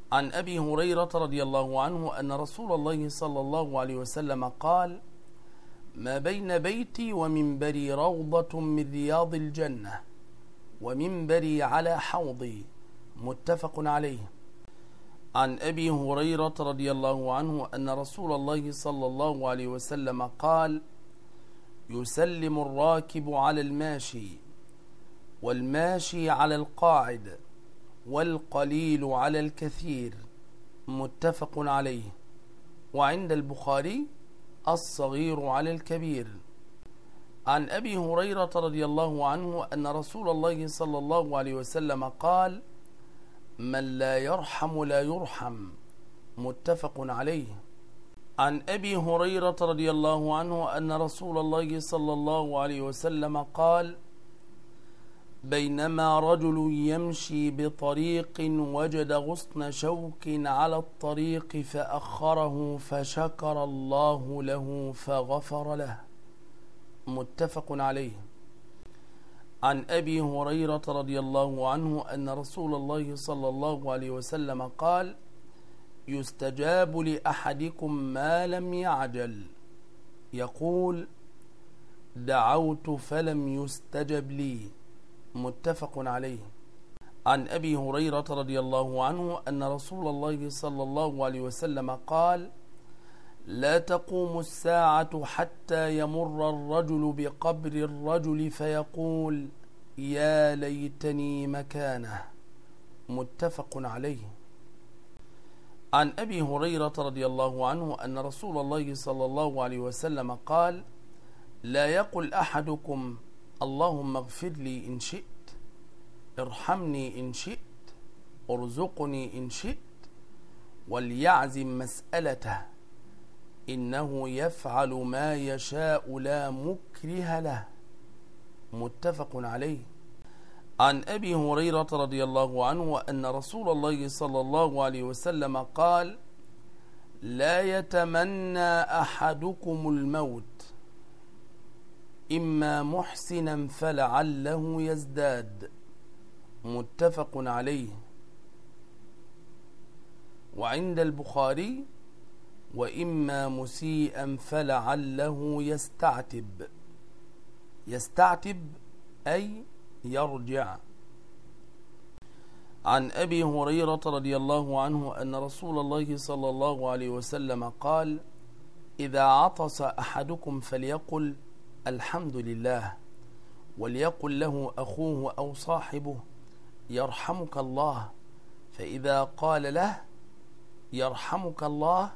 عن أبي هريرة رضي الله عنه أن رسول الله صلى الله عليه وسلم قال: ما بين بيتي ومنبري روضة من رياض الجنة، ومنبري على حوضي. متفق عليه. عن أبي هريرة رضي الله عنه أن رسول الله صلى الله عليه وسلم قال: يسلم الراكب على الماشي، والماشي على القاعد، والقليل على الكثير. متفق عليه. وعند البخاري: الصغير على الكبير. عن أبي هريرة رضي الله عنه أن رسول الله صلى الله عليه وسلم قال: من لا يرحم لا يرحم. متفق عليه. عن أبي هريرة رضي الله عنه أن رسول الله صلى الله عليه وسلم قال: بينما رجل يمشي بطريق وجد غصن شوك على الطريق فأخره فشكر الله له فغفر له. متفق عليه. عن أبي هريرة رضي الله عنه أن رسول الله صلى الله عليه وسلم قال: يستجاب لأحدكم ما لم يعجل، يقول: دعوت فلم يستجب لي. متفق عليه. عن أبي هريرة رضي الله عنه أن رسول الله صلى الله عليه وسلم قال: لا تقوم الساعة حتى يمر الرجل بقبر الرجل فيقول: يا ليتني مكانه. متفق عليه. عن أبي هريرة رضي الله عنه أن رسول الله صلى الله عليه وسلم قال: لا يقل أحدكم: اللهم اغفر لي إن شئت، ارحمني إن شئت، ارزقني إن شئت، وليعزم مسألته، إنه يفعل ما يشاء لا مكره له. متفق عليه. عن أبي هريرة رضي الله عنه أن رسول الله صلى الله عليه وسلم قال: لا يتمنى أحدكم الموت، إما محسنا فلعله يزداد. متفق عليه. وعند البخاري: وإما مسيئا فلعله يستعتب. يستعتب أي يرجع. عن أبي هريرة رضي الله عنه أن رسول الله صلى الله عليه وسلم قال: إذا عطس أحدكم فليقل: الحمد لله، وليقل له أخوه أو صاحبه: يرحمك الله. فإذا قال له: يرحمك الله،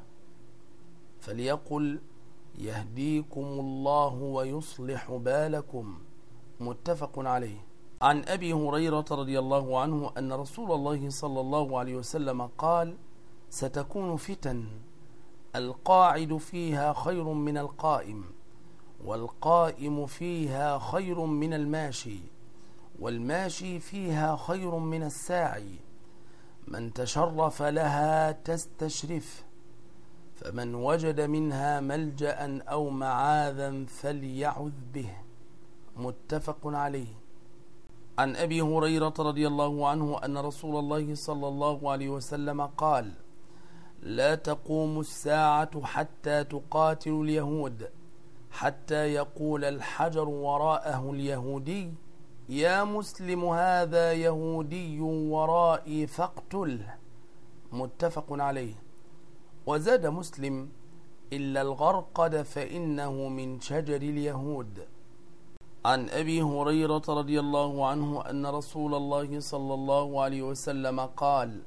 فليقل: يهديكم الله ويصلح بالكم. متفق عليه. عن أبي هريرة رضي الله عنه أن رسول الله صلى الله عليه وسلم قال: ستكون فتن القاعد فيها خير من القائم، والقائم فيها خير من الماشي، والماشي فيها خير من الساعي. من تشرف لها تستشرف، فمن وجد منها ملجأ أو معاذا فليعذ به. متفق عليه. عن أبي هريرة رضي الله عنه أن رسول الله صلى الله عليه وسلم قال: لا تقوم الساعة حتى تقاتل اليهود، حتى يقول الحجر وراءه اليهودي: يا مسلم هذا يهودي ورائي فاقتله. متفق عليه. وزاد مسلم: إلا الغرقد فإنه من شجر اليهود. عن أبي هريرة رضي الله عنه أن رسول الله صلى الله عليه وسلم قال: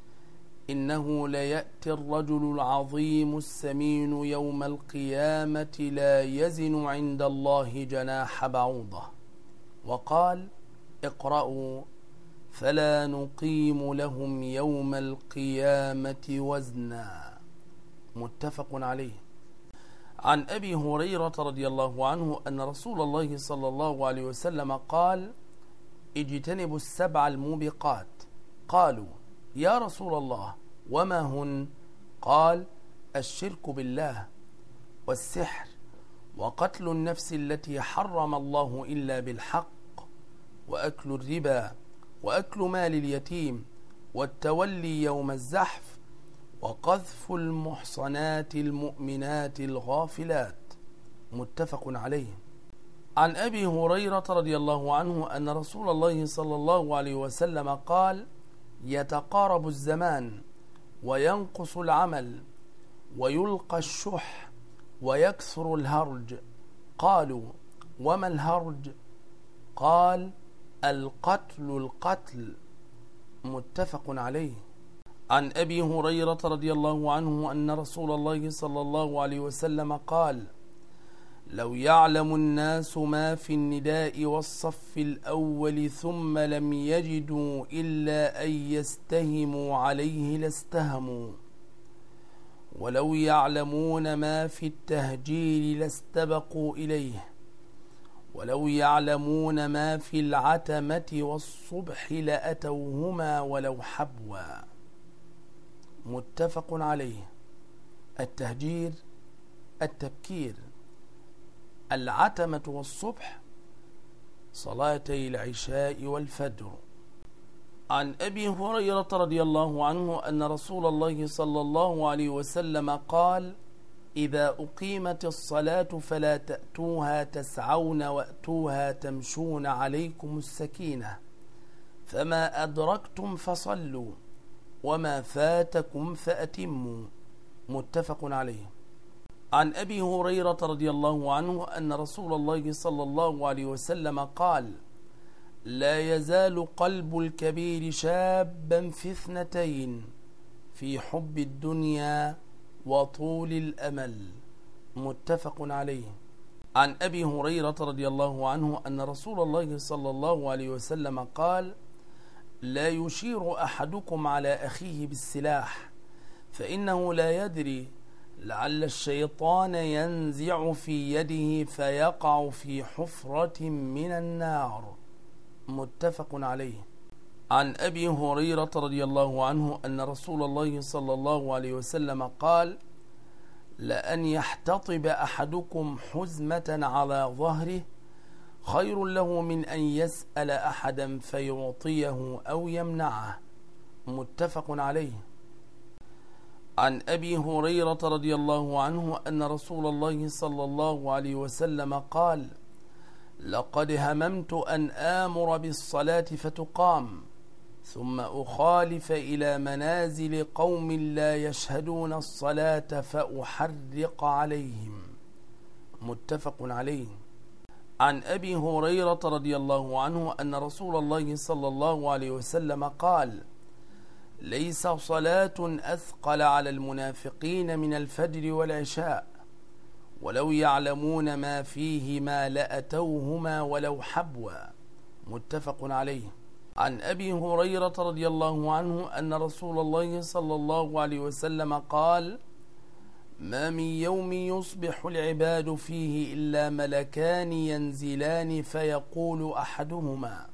إنه ليأتي الرجل العظيم السمين يوم القيامة لا يزن عند الله جناح بعوضة. وقال: اقرأوا فلا نقيم لهم يوم القيامة وزنا. متفق عليه. عن أبي هريرة رضي الله عنه أن رسول الله صلى الله عليه وسلم قال: اجتنبوا السبع الموبقات. قالوا: يا رسول الله وما هن؟ قال: الشرك بالله، والسحر، وقتل النفس التي حرم الله إلا بالحق، وأكل الربا، وأكل مال اليتيم، والتولي يوم الزحف، وقذف المحصنات المؤمنات الغافلات. متفق عليه. عن أبي هريرة رضي الله عنه أن رسول الله صلى الله عليه وسلم قال: يتقارب الزمان وينقص العمل ويلقى الشح ويكثر الهرج. قالوا: وما الهرج؟ قال: القتل القتل. متفق عليه. عن أبي هريرة رضي الله عنه أن رسول الله صلى الله عليه وسلم قال: لو يعلم الناس ما في النداء والصف الأول ثم لم يجدوا إلا أن يستهموا عليه لاستهموا، ولو يعلمون ما في التهجير لاستبقوا إليه، ولو يعلمون ما في العتمة والصبح لأتوهما ولو حبوا. متفق عليه. التهجير التبكير، العتمة والصبح صلاتي العشاء والفجر. عن أبي هريرة رضي الله عنه أن رسول الله صلى الله عليه وسلم قال: إذا أقيمت الصلاة فلا تأتوها تسعون وأتوها تمشون عليكم السكينة، فما أدركتم فصلوا وما فاتكم فأتموا. متفق عليه. عن أبي هريرة رضي الله عنه أن رسول الله صلى الله عليه وسلم قال: لا يزال قلب الكبير شابا في اثنتين، في حب الدنيا وطول الأمل. متفق عليه. عن أبي هريرة رضي الله عنه أن رسول الله صلى الله عليه وسلم قال: لا يشير أحدكم على أخيه بالسلاح، فإنه لا يدري لعل الشيطان ينزع في يده فيقع في حفرة من النار. متفق عليه. عن أبي هريرة رضي الله عنه أن رسول الله صلى الله عليه وسلم قال: لأن يحتطب أحدكم حزمة على ظهره خير له من أن يسأل أحدا فيعطيه أو يمنعه. متفق عليه. عن أبي هريرة رضي الله عنه أن رسول الله صلى الله عليه وسلم قال: لقد هممت أن آمر بالصلاة فتقام ثم أخالف إلى منازل قوم لا يشهدون الصلاة فأحرق عليهم. متفق عليه. عن أبي هريرة رضي الله عنه أن رسول الله صلى الله عليه وسلم قال: ليس صلاة أثقل على المنافقين من الفجر والعشاء، ولو يعلمون ما فيهما لأتوهما ولو حبوا. متفق عليه. عن أبي هريرة رضي الله عنه أن رسول الله صلى الله عليه وسلم قال: ما من يوم يصبح العباد فيه إلا ملكان ينزلان فيقول أحدهما: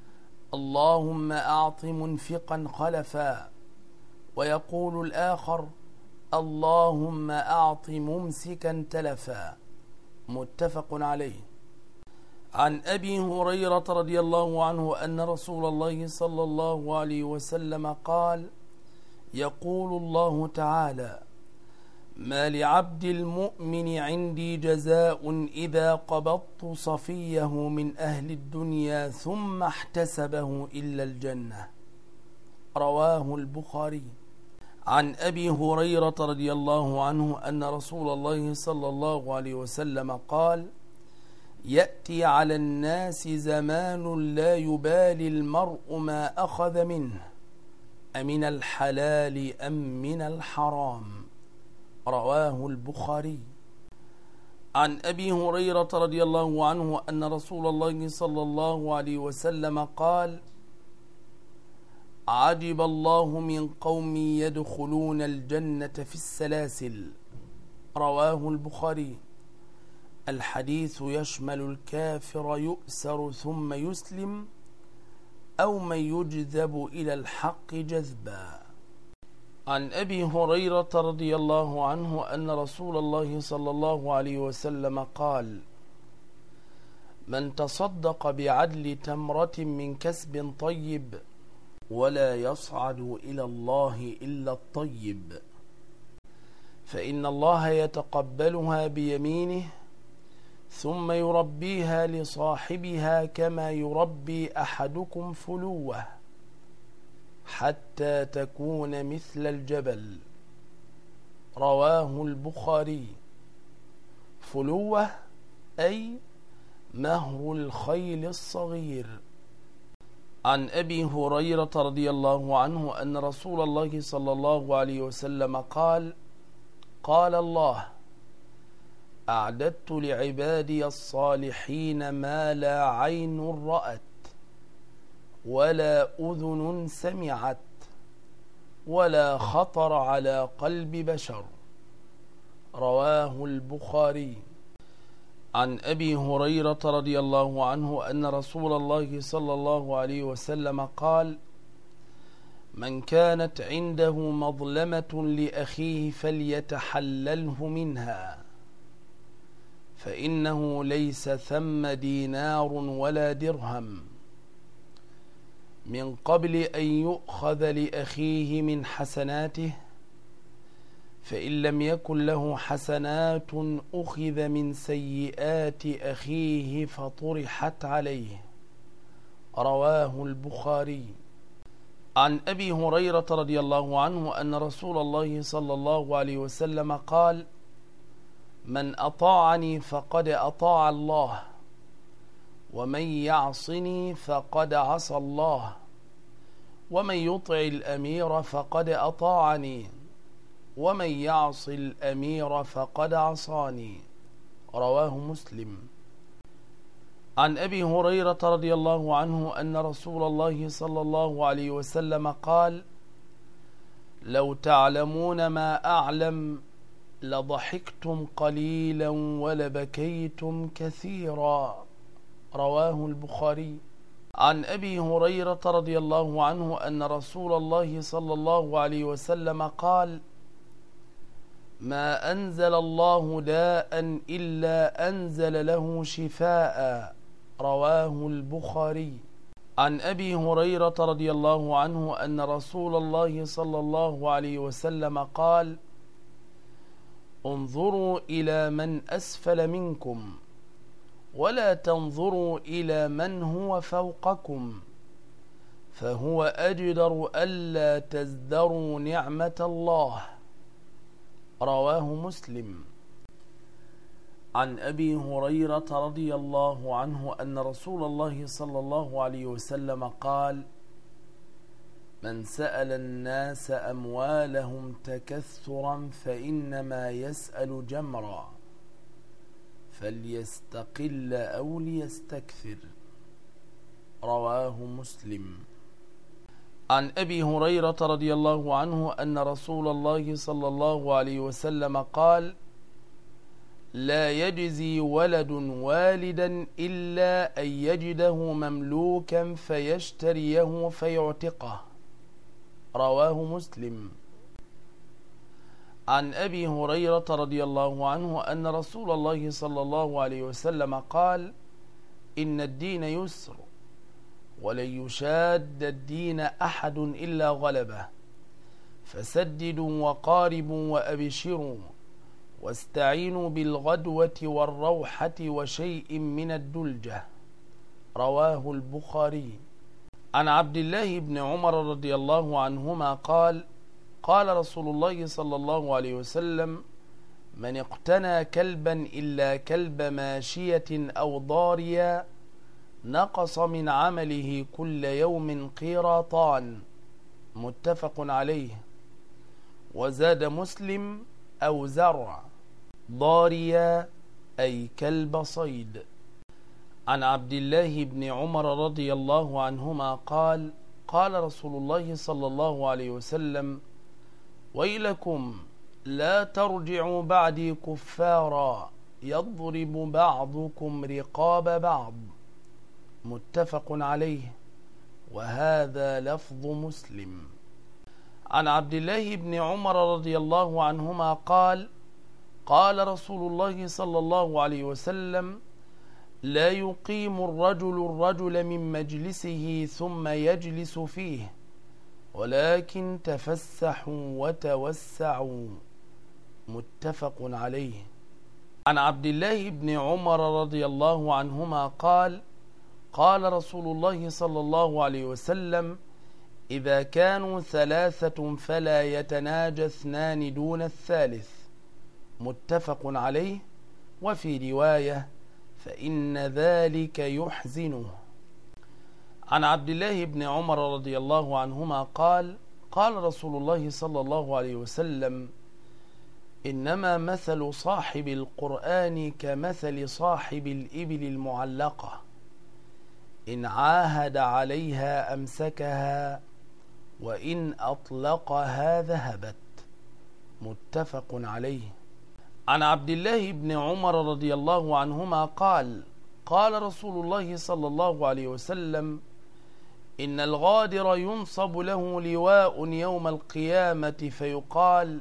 اللهم أعط منفقا خلفا، ويقول الآخر: اللهم أعط ممسكا تلفا. متفق عليه. عن أبي هريرة رضي الله عنه أن رسول الله صلى الله عليه وسلم قال: يقول الله تعالى: ما لعبد المؤمن عندي جزاء إذا قبضت صفيه من أهل الدنيا ثم احتسبه إلا الجنة. رواه البخاري. عن أبي هريرة رضي الله عنه أن رسول الله صلى الله عليه وسلم قال: يأتي على الناس زمان لا يبالي المرء ما أخذ منه أمن الحلال أم من الحرام. رواه البخاري. عن أبي هريرة رضي الله عنه أن رسول الله صلى الله عليه وسلم قال: عجب الله من قوم يدخلون الجنة في السلاسل. رواه البخاري. الحديث يشمل الكافر يؤسر ثم يسلم أو من يجذب إلى الحق جذبا. عن أبي هريرة رضي الله عنه أن رسول الله صلى الله عليه وسلم قال: من تصدق بعدل تمرة من كسب طيب ولا يصعد إلى الله إلا الطيب، فإن الله يتقبلها بيمينه ثم يربيها لصاحبها كما يربي أحدكم فلوه حتى تكون مثل الجبل. رواه البخاري. فلوه أي مهر الخيل الصغير. عن أبي هريرة رضي الله عنه أن رسول الله صلى الله عليه وسلم قال: قال الله: أعددت لعبادي الصالحين ما لا عين رأت ولا أذن سمعت ولا خطر على قلب بشر. رواه البخاري. عن أبي هريرة رضي الله عنه أن رسول الله صلى الله عليه وسلم قال: من كانت عنده مظلمة لأخيه فليتحلله منها، فإنه ليس ثم دينار ولا درهم من قبل أن يؤخذ لأخيه من حسناته، فإن لم يكن له حسنات أخذ من سيئات أخيه فطرحت عليه. رواه البخاري. عن أبي هريرة رضي الله عنه أن رسول الله صلى الله عليه وسلم قال: من أطاعني فقد أطاع الله، ومن يعصني فقد عصى الله، ومن يطع الأمير فقد أطاعني، ومن يعص الأمير فقد عصاني. رواه مسلم. عن أبي هريرة رضي الله عنه أن رسول الله صلى الله عليه وسلم قال: لو تعلمون ما أعلم لضحكتم قليلا ولبكيتم كثيرا. رواه البخاري. عن أبي هريرة رضي الله عنه أن رسول الله صلى الله عليه وسلم قال: ما أنزل الله داء إلا أنزل له شفاء. رواه البخاري. عن أبي هريرة رضي الله عنه أن رسول الله صلى الله عليه وسلم قال: انظروا إلى من أسفل منكم ولا تنظروا إلى من هو فوقكم، فهو أجدر ألا تزدروا نعمة الله. رواه مسلم. عن أبي هريرة رضي الله عنه أن رسول الله صلى الله عليه وسلم قال: من سأل الناس أموالهم تكثرا فإنما يسأل جمرا، فليستقل أو ليستكثر. رواه مسلم. عن أبي هريرة رضي الله عنه أن رسول الله صلى الله عليه وسلم قال: لا يجزي ولد والدا إلا أن يجده مملوكا فيشتريه فيعتقه. رواه مسلم. عن أبي هريرة رضي الله عنه أن رسول الله صلى الله عليه وسلم قال: إن الدين يسر ولن يشاد الدين أحد إلا غلبه، فسددوا وقاربوا وأبشروا واستعينوا بالغدوة والروحة وشيء من الدلجة. رواه البخاري. عن عبد الله بن عمر رضي الله عنهما قال: قال رسول الله صلى الله عليه وسلم: من اقتنى كلبا إلا كلب ماشية أو ضاريا نقص من عمله كل يوم قيراطان. متفق عليه. وزاد مسلم: أو زرع. ضاريا أي كلب صيد. عن عبد الله بن عمر رضي الله عنهما قال: قال رسول الله صلى الله عليه وسلم: ويلكم لا ترجعوا بعدي كفارا يضرب بعضكم رقاب بعض. متفق عليه. وهذا لفظ مسلم. عن عبد الله بن عمر رضي الله عنهما قال: قال رسول الله صلى الله عليه وسلم: لا يقيم الرجل الرجل من مجلسه ثم يجلس فيه ولكن تفسحوا وتوسعوا. متفق عليه. عن عبد الله بن عمر رضي الله عنهما قال: قال رسول الله صلى الله عليه وسلم: إذا كانوا ثلاثة فلا يتناجى اثنان دون الثالث. متفق عليه. وفي رواية: فإن ذلك يحزنه. عن عبد الله بن عمر رضي الله عنهما قال: قال رسول الله صلى الله عليه وسلم: إنما مثل صاحب القرآن كمثل صاحب الإبل المعلقة، إن عاهد عليها أمسكها، وإن أطلقها ذهبت. متفق عليه. عن عبد الله بن عمر رضي الله عنهما قال: قال رسول الله صلى الله عليه وسلم: إن الغادر ينصب له لواء يوم القيامة فيقال: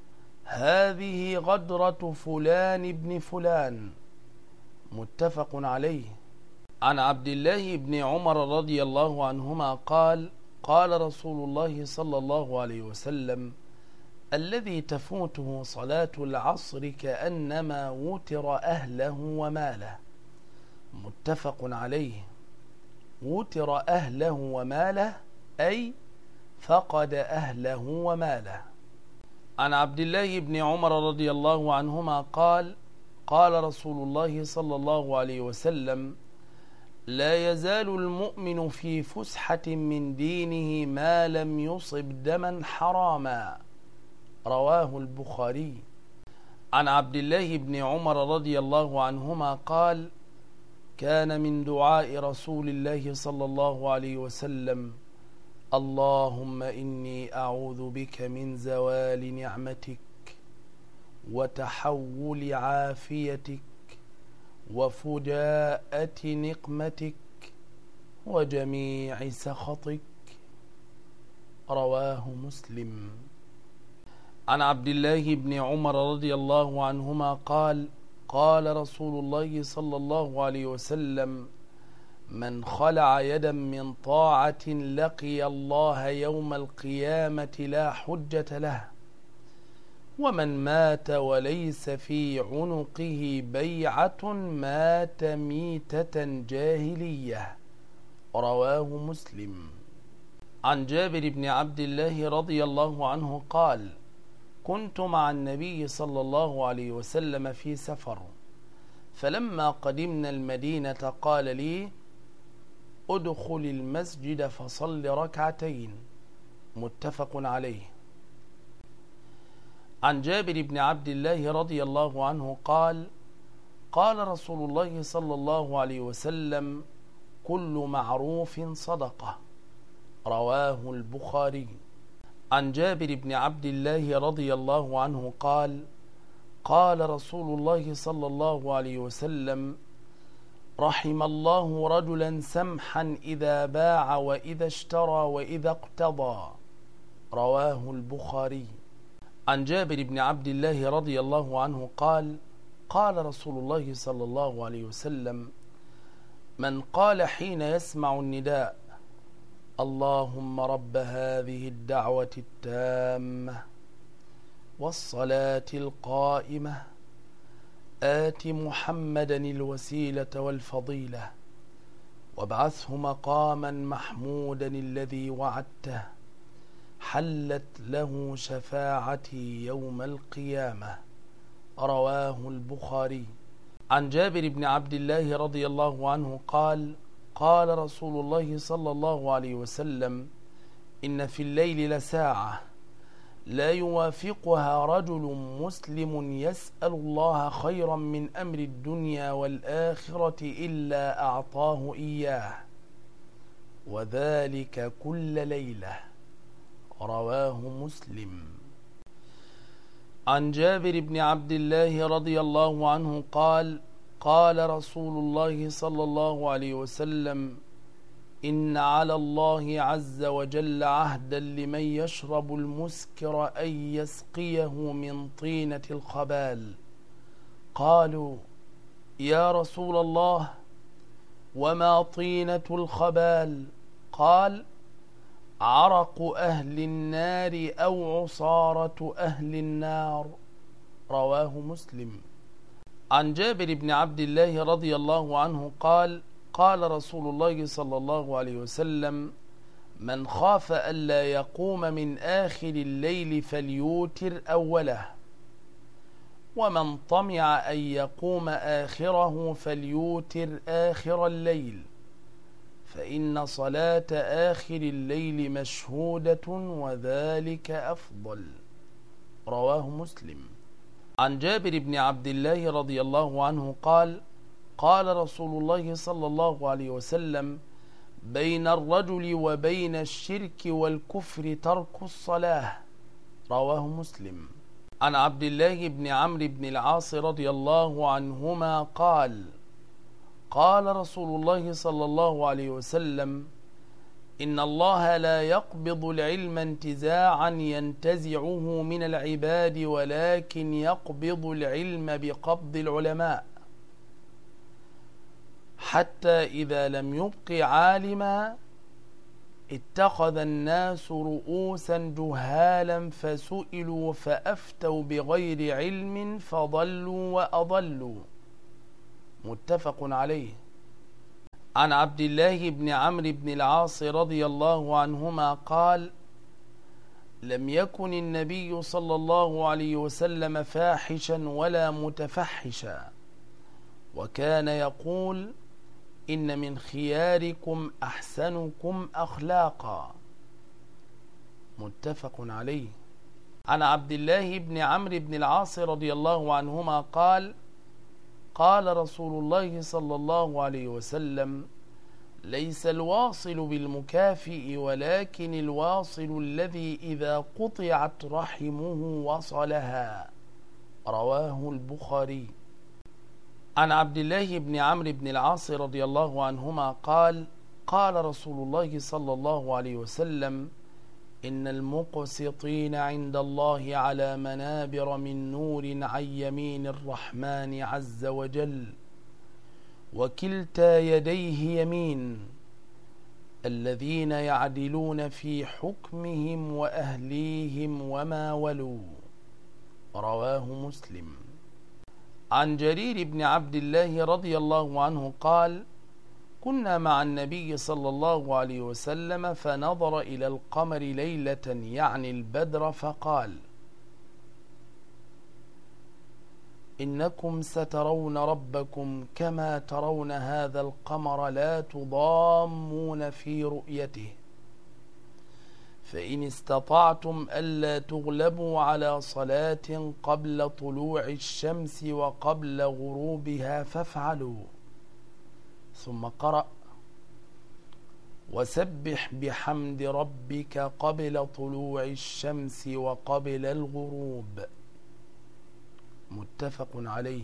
هذه غدرة فلان ابن فلان. متفق عليه. عن عبد الله بن عمر رضي الله عنهما قال: قال رسول الله صلى الله عليه وسلم: الذي تفوته صلاة العصر كأنما وتر أهله وماله. متفق عليه. وتر أهله وماله أي فقد أهله وماله. عن عبد الله بن عمر رضي الله عنهما قال: قال رسول الله صلى الله عليه وسلم: لا يزال المؤمن في فسحة من دينه ما لم يصب دما حراما. رواه البخاري. عن عبد الله بن عمر رضي الله عنهما قال: كان من دعاء رسول الله صلى الله عليه وسلم: اللهم إني أعوذ بك من زوال نعمتك وتحول عافيتك وفجاءة نقمتك وجميع سخطك. رواه مسلم. عن عبد الله بن عمر رضي الله عنهما قال: قال رسول الله صلى الله عليه وسلم: من خلع يدا من طاعة لقي الله يوم القيامة لا حجة له، ومن مات وليس في عنقه بيعة مات ميتة جاهلية. رواه مسلم. عن جابر بن عبد الله رضي الله عنه قال: كنت مع النبي صلى الله عليه وسلم في سفر، فلما قدمنا المدينة قال لي: ادخل المسجد فصل ركعتين. متفق عليه. عن جابر بن عبد الله رضي الله عنه قال: قال رسول الله صلى الله عليه وسلم: كل معروف صدقة. رواه البخاري. عن جابر بن عبد الله رضي الله عنه قال: قال رسول الله صلى الله عليه وسلم: رحم الله رجلا سمحا إذا باع وإذا اشترى وإذا اقتضى. رواه البخاري. عن جابر بن عبد الله رضي الله عنه قال: قال رسول الله صلى الله عليه وسلم: من قال حين يسمع النداء: اللهم رب هذه الدعوة التامة والصلاة القائمة آت محمدا الوسيلة والفضيلة وابعثه مقاما محمودا الذي وعدته، حلت له شفاعتي يوم القيامة. رواه البخاري. عن جابر بن عبد الله رضي الله عنه قال: قال رسول الله صلى الله عليه وسلم: إن في الليل لساعة لا يوافقها رجل مسلم يسأل الله خيرا من أمر الدنيا والآخرة إلا أعطاه إياه، وذلك كل ليلة. رواه مسلم. عن جابر بن عبد الله رضي الله عنه قال: قال رسول الله صلى الله عليه وسلم: إن على الله عز وجل عهدا لمن يشرب المسكر أن يسقيه من طينة الخبال. قالوا: يا رسول الله وما طينة الخبال؟ قال: عرق أهل النار أو عصارة أهل النار. رواه مسلم. عن جابر بن عبد الله رضي الله عنه قال قال رسول الله صلى الله عليه وسلم: من خاف ألا يقوم من آخر الليل فليوتر أوله، ومن طمع أن يقوم آخره فليوتر آخر الليل، فإن صلاة آخر الليل مشهودة وذلك أفضل. رواه مسلم. عن جابر بن عبد الله رضي الله عنه قال قال رسول الله صلى الله عليه وسلم: بين الرجل وبين الشرك والكفر ترك الصلاة. رواه مسلم. عن عبد الله بن عمرو بن العاص رضي الله عنهما قال قال رسول الله صلى الله عليه وسلم: إن الله لا يقبض العلم انتزاعا ينتزعه من العباد، ولكن يقبض العلم بقبض العلماء، حتى إذا لم يبق عالما اتخذ الناس رؤوسا جهالا فسئلوا فأفتوا بغير علم فضلوا وأضلوا. متفق عليه. عن عبد الله بن عمرو بن العاص رضي الله عنهما قال: لم يكن النبي صلى الله عليه وسلم فاحشا ولا متفحشا، وكان يقول: إن من خياركم أحسنكم أخلاقا. متفق عليه. عن عبد الله بن عمرو بن العاص رضي الله عنهما قال قال رسول الله صلى الله عليه وسلم: ليس الواصل بالمكافئ، ولكن الواصل الذي إذا قطعت رحمه وصلها. رواه البخاري. عن عبد الله بن عمرو بن العاص رضي الله عنهما قال قال رسول الله صلى الله عليه وسلم: إن المقسطين عند الله على منابر من نور عن يمين الرحمن عز وجل، وكلتا يديه يمين، الذين يعدلون في حكمهم وأهليهم وما ولوا. رواه مسلم. عن جرير بن عبد الله رضي الله عنه قال: كنا مع النبي صلى الله عليه وسلم فنظر إلى القمر ليلة يعني البدر فقال: إنكم سترون ربكم كما ترون هذا القمر لا تضامون في رؤيته، فإن استطعتم ألا تغلبوا على صلاة قبل طلوع الشمس وقبل غروبها فافعلوا. ثم قرأ: وسبح بحمد ربك قبل طلوع الشمس وقبل الغروب. متفق عليه.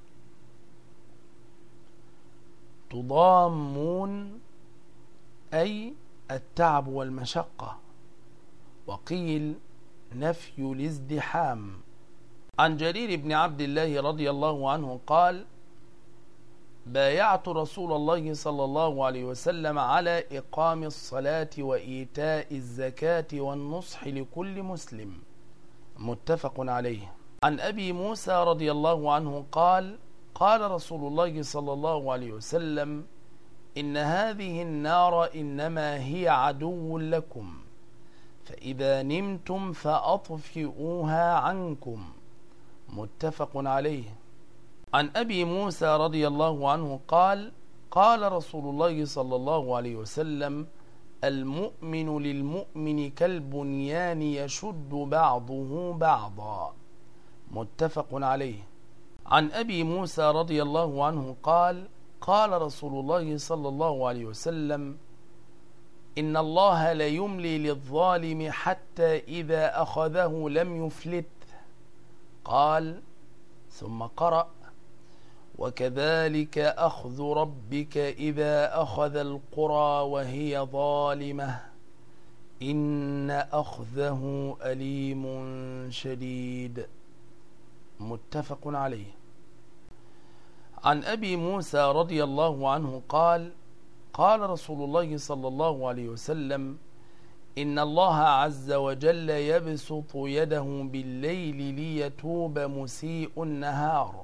تضامون أي التعب والمشقة، وقيل نفي الازدحام. عن جرير بن عبد الله رضي الله عنه قال: بايعت رسول الله صلى الله عليه وسلم على إقام الصلاة وإيتاء الزكاة والنصح لكل مسلم. متفق عليه. عن أبي موسى رضي الله عنه قال قال رسول الله صلى الله عليه وسلم: إن هذه النار إنما هي عدو لكم، فإذا نمتم فأطفئوها عنكم. متفق عليه. عن أبي موسى رضي الله عنه قال قال رسول الله صلى الله عليه وسلم: المؤمن للمؤمن كالبنيان يشد بعضه بعضا. متفق عليه. عن أبي موسى رضي الله عنه قال قال رسول الله صلى الله عليه وسلم: إن الله ليملي للظالم حتى إذا أخذه لم يفلت. قال ثم قرأ: وكذلك أخذ ربك إذا أخذ القرى وهي ظالمة إن أخذه أليم شديد. متفق عليه. عن أبي موسى رضي الله عنه قال قال رسول الله صلى الله عليه وسلم: إن الله عز وجل يبسط يده بالليل ليتوب مسيء النهار،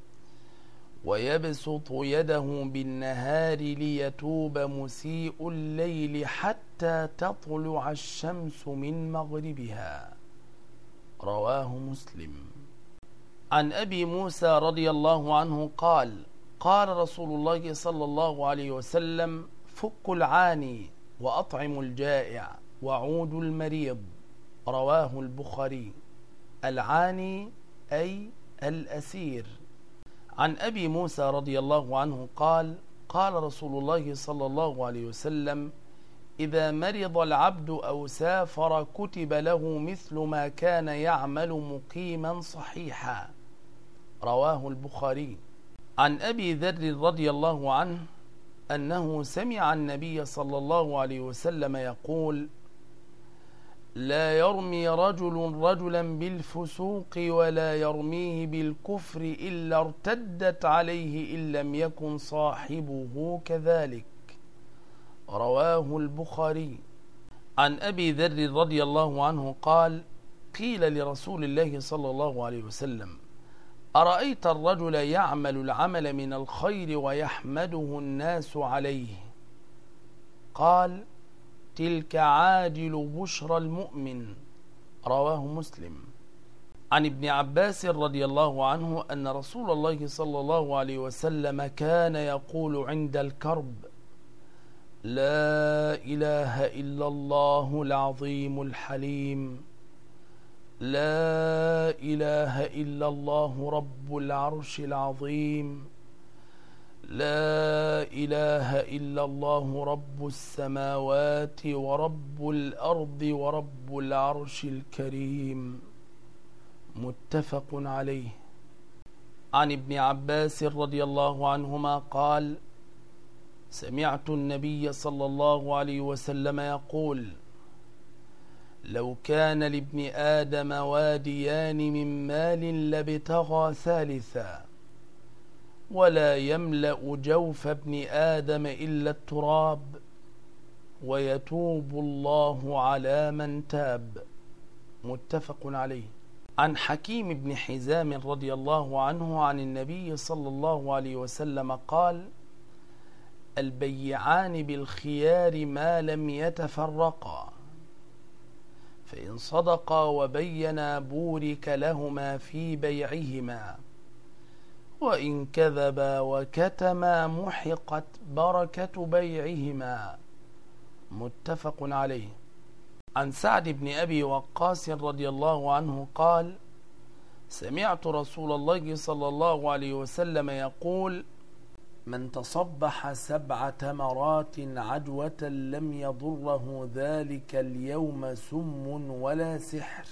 ويبسط يده بالنهار ليتوب مسيء الليل حتى تطلع الشمس من مغربها. رواه مسلم. عن أبي موسى رضي الله عنه قال: قال رسول الله صلى الله عليه وسلم: فكوا العاني وأطعموا الجائع وعودوا المريض. رواه البخاري. العاني أي الأسير. عن أبي موسى رضي الله عنه قال: قال رسول الله صلى الله عليه وسلم: إذا مرض العبد أو سافر كتب له مثل ما كان يعمل مقيما صحيحا. رواه البخاري. عن أبي ذر رضي الله عنه أنه سمع النبي صلى الله عليه وسلم يقول: لا يرمي رجل رجلا بالفسوق ولا يرميه بالكفر إلا ارتدت عليه إن لم يكن صاحبه كذلك. رواه البخاري. عن أبي ذر رضي الله عنه قال: قيل لرسول الله صلى الله عليه وسلم: أرأيت الرجل يعمل العمل من الخير ويحمده الناس عليه؟ قال: تلك عاجل بشرى المؤمن. رواه مسلم. عن ابن عباس رضي الله عنه أن رسول الله صلى الله عليه وسلم كان يقول عند الكرب: لا إله إلا الله العظيم الحليم، لا إله إلا الله رب العرش العظيم، لا إله إلا الله رب السماوات ورب الأرض ورب العرش الكريم. متفق عليه. عن ابن عباس رضي الله عنهما قال: سمعت النبي صلى الله عليه وسلم يقول: لو كان لابن آدم واديان من مال لابتغى ثالثا، ولا يملأ جوف ابن آدم إلا التراب، ويتوب الله على من تاب. متفق عليه. عن حكيم بن حزام رضي الله عنه عن النبي صلى الله عليه وسلم قال: البيعان بالخيار ما لم يتفرقا، فإن صدقا وبينا بورك لهما في بيعهما، وإن كذبا وكتما محقت بركة بيعهما. متفق عليه. عن سعد بن أبي وقاص رضي الله عنه قال: سمعت رسول الله صلى الله عليه وسلم يقول: من تصبح سبع تمرات عجوة لم يضره ذلك اليوم سم ولا سحر.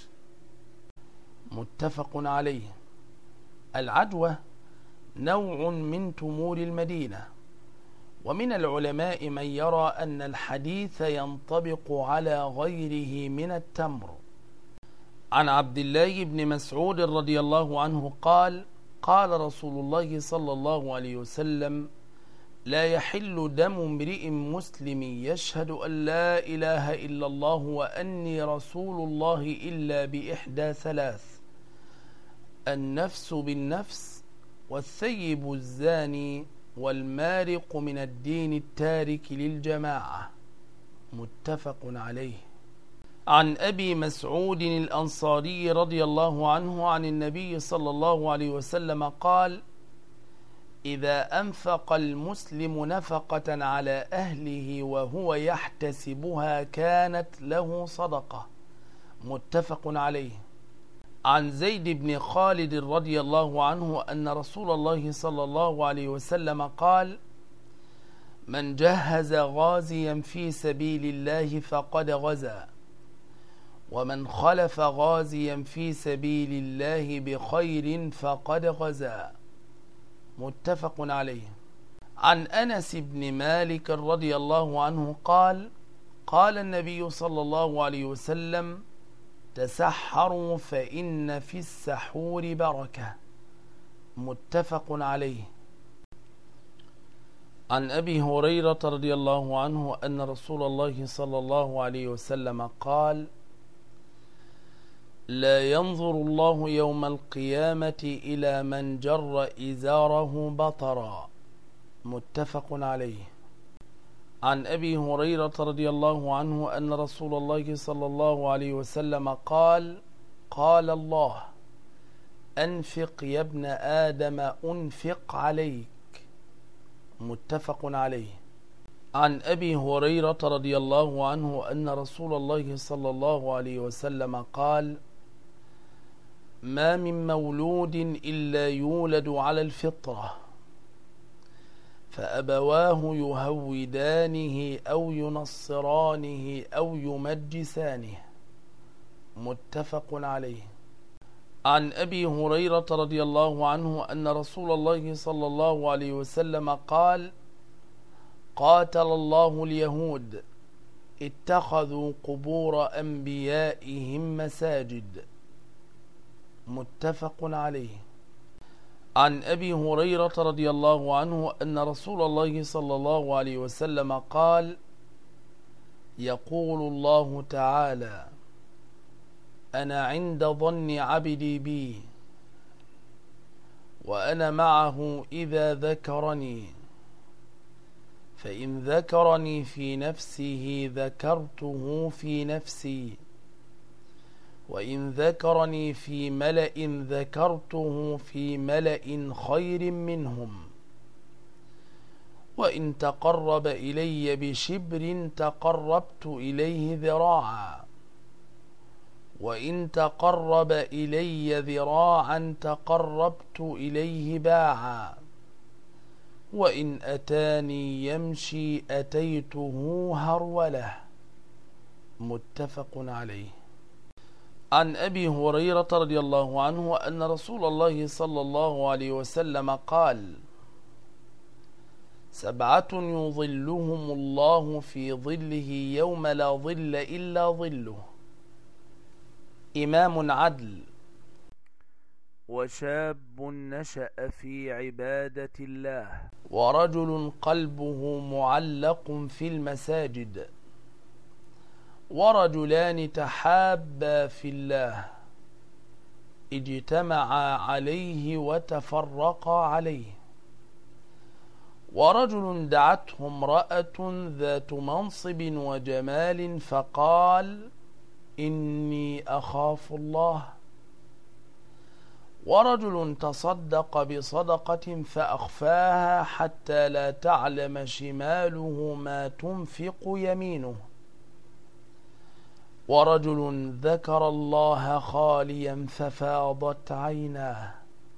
متفق عليه. العجوة نوع من تمور المدينة، ومن العلماء من يرى أن الحديث ينطبق على غيره من التمر. عن عبد الله بن مسعود رضي الله عنه قال: قال رسول الله صلى الله عليه وسلم: لا يحل دم امرئ مسلم يشهد أن لا إله إلا الله وأني رسول الله إلا بإحدى ثلاث: النفس بالنفس، والثيب الزاني، والمارق من الدين التارك للجماعة. متفق عليه. عن أبي مسعود الأنصاري رضي الله عنه عن النبي صلى الله عليه وسلم قال: إذا أنفق المسلم نفقة على أهله وهو يحتسبها كانت له صدقة. متفق عليه. عن زيد بن خالد رضي الله عنه أن رسول الله صلى الله عليه وسلم قال: من جهز غازيا في سبيل الله فقد غزا، ومن خلف غازيا في سبيل الله بخير فقد غزا. متفق عليه. عن أنس بن مالك رضي الله عنه قال: قال النبي صلى الله عليه وسلم: تسحروا فإن في السحور بركة. متفق عليه. عن أبي هريرة رضي الله عنه أن رسول الله صلى الله عليه وسلم قال: لا ينظر الله يوم القيامة إلى من جر إزاره بطرا. متفق عليه. عن أبي هريرة رضي الله عنه أن رسول الله صلى الله عليه وسلم قال: قال الله: أنفق يا ابن آدم أنفق عليك. متفق عليه. عن أبي هريرة رضي الله عنه أن رسول الله صلى الله عليه وسلم قال: ما من مولود إلا يولد على الفطرة، فأبواه يهودانه أو ينصرانه أو يمجسانه. متفق عليه. عن أبي هريرة رضي الله عنه أن رسول الله صلى الله عليه وسلم قال: قاتل الله اليهود اتخذوا قبور أنبيائهم مساجد. متفق عليه. عن أبي هريرة رضي الله عنه أن رسول الله صلى الله عليه وسلم قال: يقول الله تعالى: أنا عند ظن عبدي بي، وأنا معه إذا ذكرني، فإن ذكرني في نفسه ذكرته في نفسي، وإن ذكرني في ملأ ذكرته في ملأ خير منهم، وإن تقرب إلي بشبر تقربت إليه ذراعا، وإن تقرب إلي ذراعا تقربت إليه باعا، وإن أتاني يمشي أتيته هرولة. متفق عليه. عن أبي هريرة رضي الله عنه أن رسول الله صلى الله عليه وسلم قال: سبعة يظلهم الله في ظله يوم لا ظل إلا ظله: إمام عدل، وشاب نشأ في عبادة الله، ورجل قلبه معلق في المساجد، ورجلان تحابا في الله اجتمعا عليه وتفرقا عليه، ورجل دعته امرأة ذات منصب وجمال فقال: إني أخاف الله، ورجل تصدق بصدقة فأخفاها حتى لا تعلم شماله ما تنفق يمينه، ورجل ذكر الله خاليا ففاضت عيناه.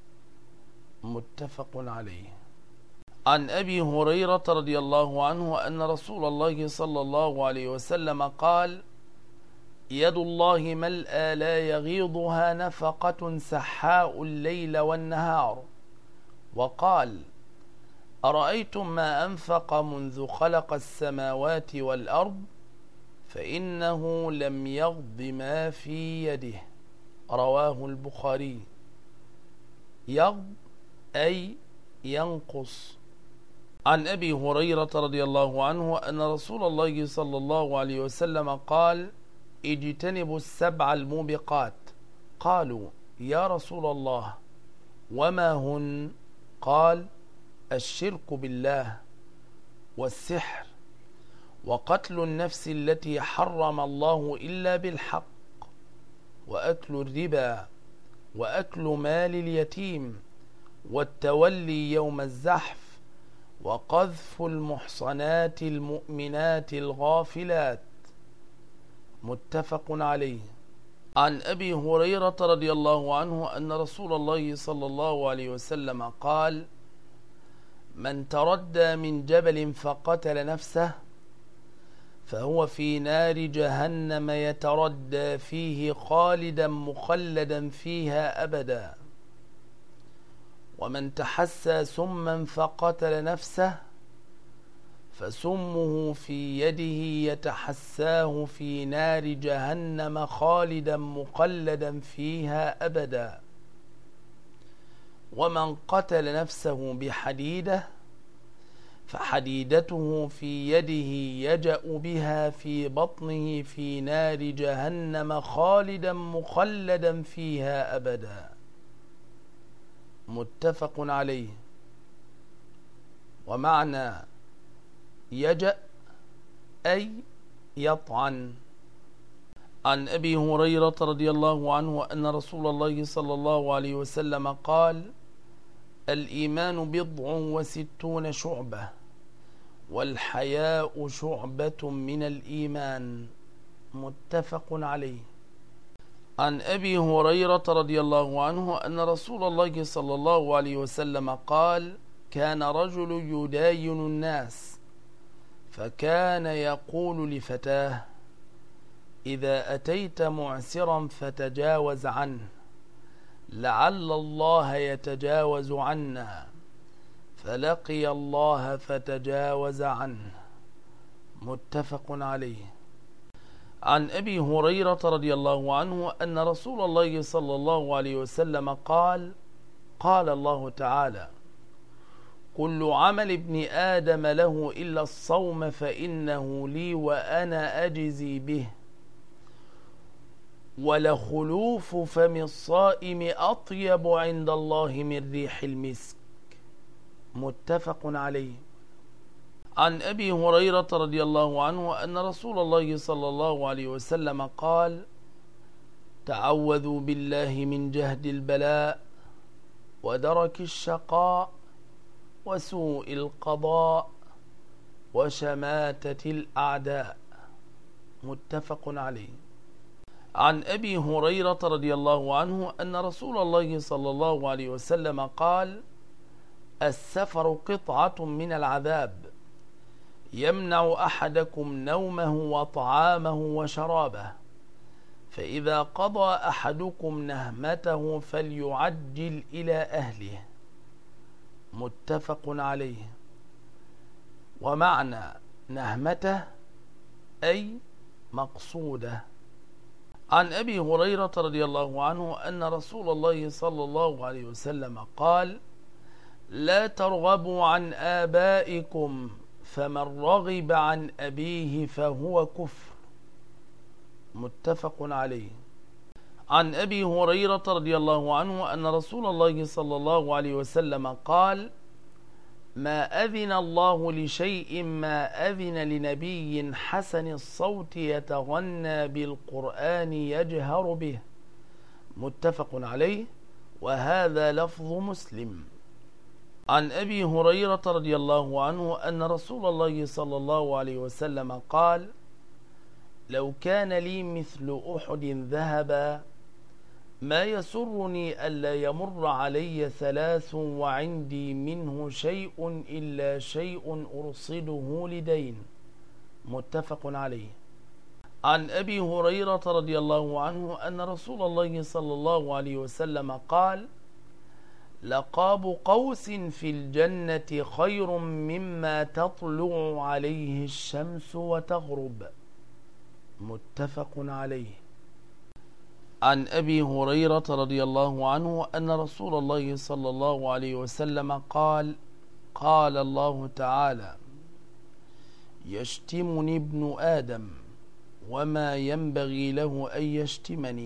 متفق عليه. عن أبي هريرة رضي الله عنه أن رسول الله صلى الله عليه وسلم قال: يد الله ملأى لا يغيضها نفقة سحاء الليل والنهار. وقال: أرأيتم ما أنفق منذ خلق السماوات والأرض فإنه لم يغض ما في يده. رواه البخاري. يغض أي ينقص. عن أبي هريرة رضي الله عنه أن رسول الله صلى الله عليه وسلم قال: اجتنبوا السبع الموبقات. قالوا: يا رسول الله وما هن؟ قال: الشرك بالله، والسحر، وقتل النفس التي حرم الله إلا بالحق، وأكل الربا، وأكل مال اليتيم، والتولي يوم الزحف، وقذف المحصنات المؤمنات الغافلات. متفق عليه. عن أبي هريرة رضي الله عنه أن رسول الله صلى الله عليه وسلم قال: من تردى من جبل فقتل نفسه فهو في نار جهنم يتردى فيه خالدا مخلدا فيها أبدا. ومن تحسى سما فقتل نفسه فسمه في يده يتحساه في نار جهنم خالدا مخلدا فيها أبدا. ومن قتل نفسه بحديدة فحديدته في يده يجأ بها في بطنه في نار جهنم خالدا مخلدا فيها أبدا. متفق عليه. ومعنى يجأ أي يطعن. عن أبي هريرة رضي الله عنه أن رسول الله صلى الله عليه وسلم قال: الإيمان بضع وستون شعبة والحياء شعبة من الإيمان. متفق عليه. عن أبي هريرة رضي الله عنه أن رسول الله صلى الله عليه وسلم قال: كان رجل يداين الناس فكان يقول لفتاه: إذا أتيت معسرا فتجاوز عنه لعل الله يتجاوز عنا، فلقي الله فتجاوز عنه. متفق عليه. عن أبي هريرة رضي الله عنه أن رسول الله صلى الله عليه وسلم قال: قال الله تعالى: كل عمل ابن آدم له إلا الصوم فإنه لي وأنا أجزي به، ولخلوف فم الصائم أطيب عند الله من ريح المسك. متفق عليه. عن أبي هريرة رضي الله عنه أن رسول الله صلى الله عليه وسلم قال: تعوذوا بالله من جهد البلاء ودرك الشقاء وسوء القضاء وشماتة الأعداء. متفق عليه. عن أبي هريرة رضي الله عنه أن رسول الله صلى الله عليه وسلم قال: السفر قطعة من العذاب يمنع أحدكم نومه وطعامه وشرابه، فإذا قضى أحدكم نهمته فليعجل إلى أهله. متفق عليه. ومعنى نهمته أي مقصوده. عن أبي هريرة رضي الله عنه أن رسول الله صلى الله عليه وسلم قال: لا ترغبوا عن آبائكم فمن رغب عن أبيه فهو كفر. متفق عليه. عن أبي هريرة رضي الله عنه أن رسول الله صلى الله عليه وسلم قال: ما أذن الله لشيء ما أذن لنبي حسن الصوت يتغنى بالقرآن يجهر به. متفق عليه. وهذا لفظ مسلم. عن أبي هريرة رضي الله عنه أن رسول الله صلى الله عليه وسلم قال: لو كان لي مثل أحد ذهبا ما يسرني ألا يمر علي ثلاث وعندي منه شيء إلا شيء أرصده لدين. متفق عليه. عن أبي هريرة رضي الله عنه أن رسول الله صلى الله عليه وسلم قال: لقاب قوس في الجنة خير مما تطلع عليه الشمس وتغرب. متفق عليه. عن أبي هريرة رضي الله عنه أن رسول الله صلى الله عليه وسلم قال: قال الله تعالى: يشتمني ابن آدم وما ينبغي له أن يشتمني،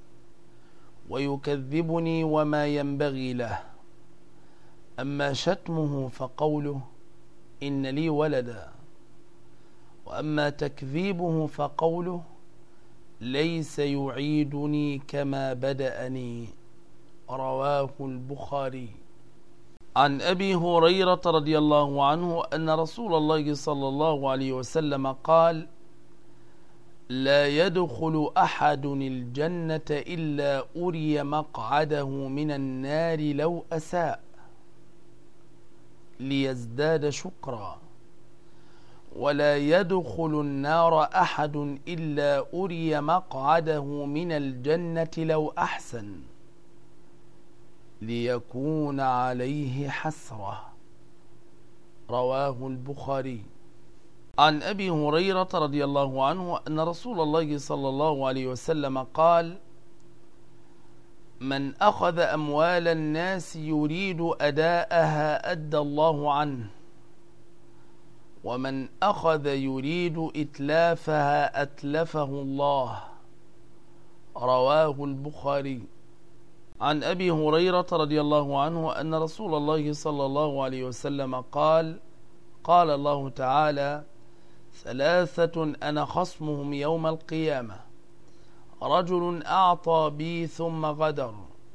ويكذبني وما ينبغي له، أما شتمه فقوله إن لي ولدا، وأما تكذيبه فقوله ليس يعيدني كما بدأني. رواه البخاري. عن أبي هريرة رضي الله عنه أن رسول الله صلى الله عليه وسلم قال: لا يدخل أحد الجنة إلا أري مقعده من النار لو أساء ليزداد شكرا، ولا يدخل النار أحد إلا أري مقعده من الجنة لو أحسن ليكون عليه حسرة. رواه البخاري. عن أبي هريرة رضي الله عنه أن رسول الله صلى الله عليه وسلم قال: من أخذ أموال الناس يريد أداءها أدى الله عنه، ومن أخذ يريد إتلافها أتلفه الله. رواه البخاري. عن أبي هريرة رضي الله عنه أن رسول الله صلى الله عليه وسلم قال: قال الله تعالى: ثلاثة أنا خصمهم يوم القيامة: رجل أعطى بي ثم غدر،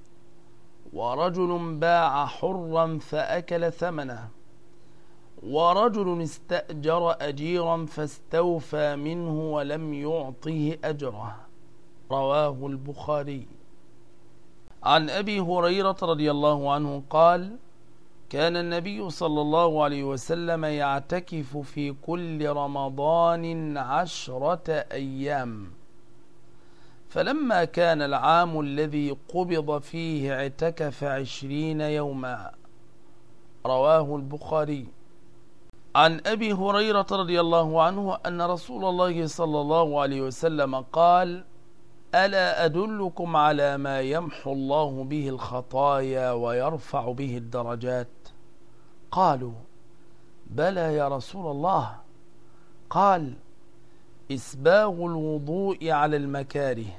ورجل باع حرا فأكل ثمنه، ورجل استأجر أجيرا فاستوفى منه ولم يعطه أجره. رواه البخاري. عن أبي هريرة رضي الله عنه قال: كان النبي صلى الله عليه وسلم يعتكف في كل رمضان عشرة أيام، فلما كان العام الذي قبض فيه اعتكف عشرين يوما. رواه البخاري. عن أبي هريرة رضي الله عنه أن رسول الله صلى الله عليه وسلم قال: ألا أدلكم على ما يمحو الله به الخطايا ويرفع به الدرجات؟ قالوا: بلى يا رسول الله. قال: إسباغ الوضوء على المكاره،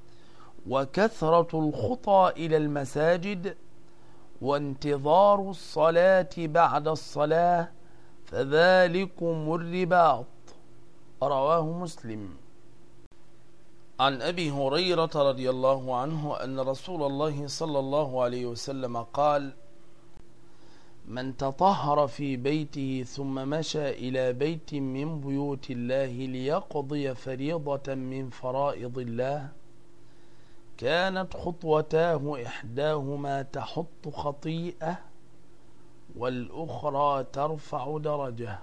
وكثرة الخطى إلى المساجد، وانتظار الصلاة بعد الصلاة، فذلكم الرباط. رواه مسلم. عن أبي هريرة رضي الله عنه أن رسول الله صلى الله عليه وسلم قال: من تطهر في بيته ثم مشى إلى بيت من بيوت الله ليقضي فريضة من فرائض الله، كانت خطوتاه إحداهما تحط خطيئة والأخرى ترفع درجة.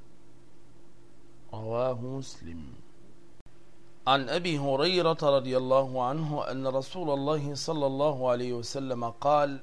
رواه مسلم. عن أبي هريرة رضي الله عنه أن رسول الله صلى الله عليه وسلم قال: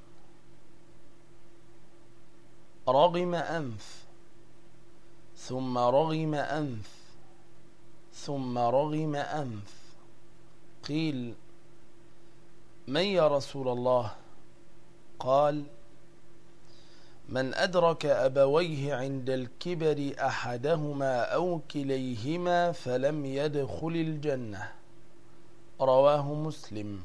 رغم أنف ثم رغم أنف ثم رغم أنف. قيل: من يا رسول الله؟ قال: من أدرك أبويه عند الكبر أحدهما أو كليهما فلم يدخل الجنة. رواه مسلم.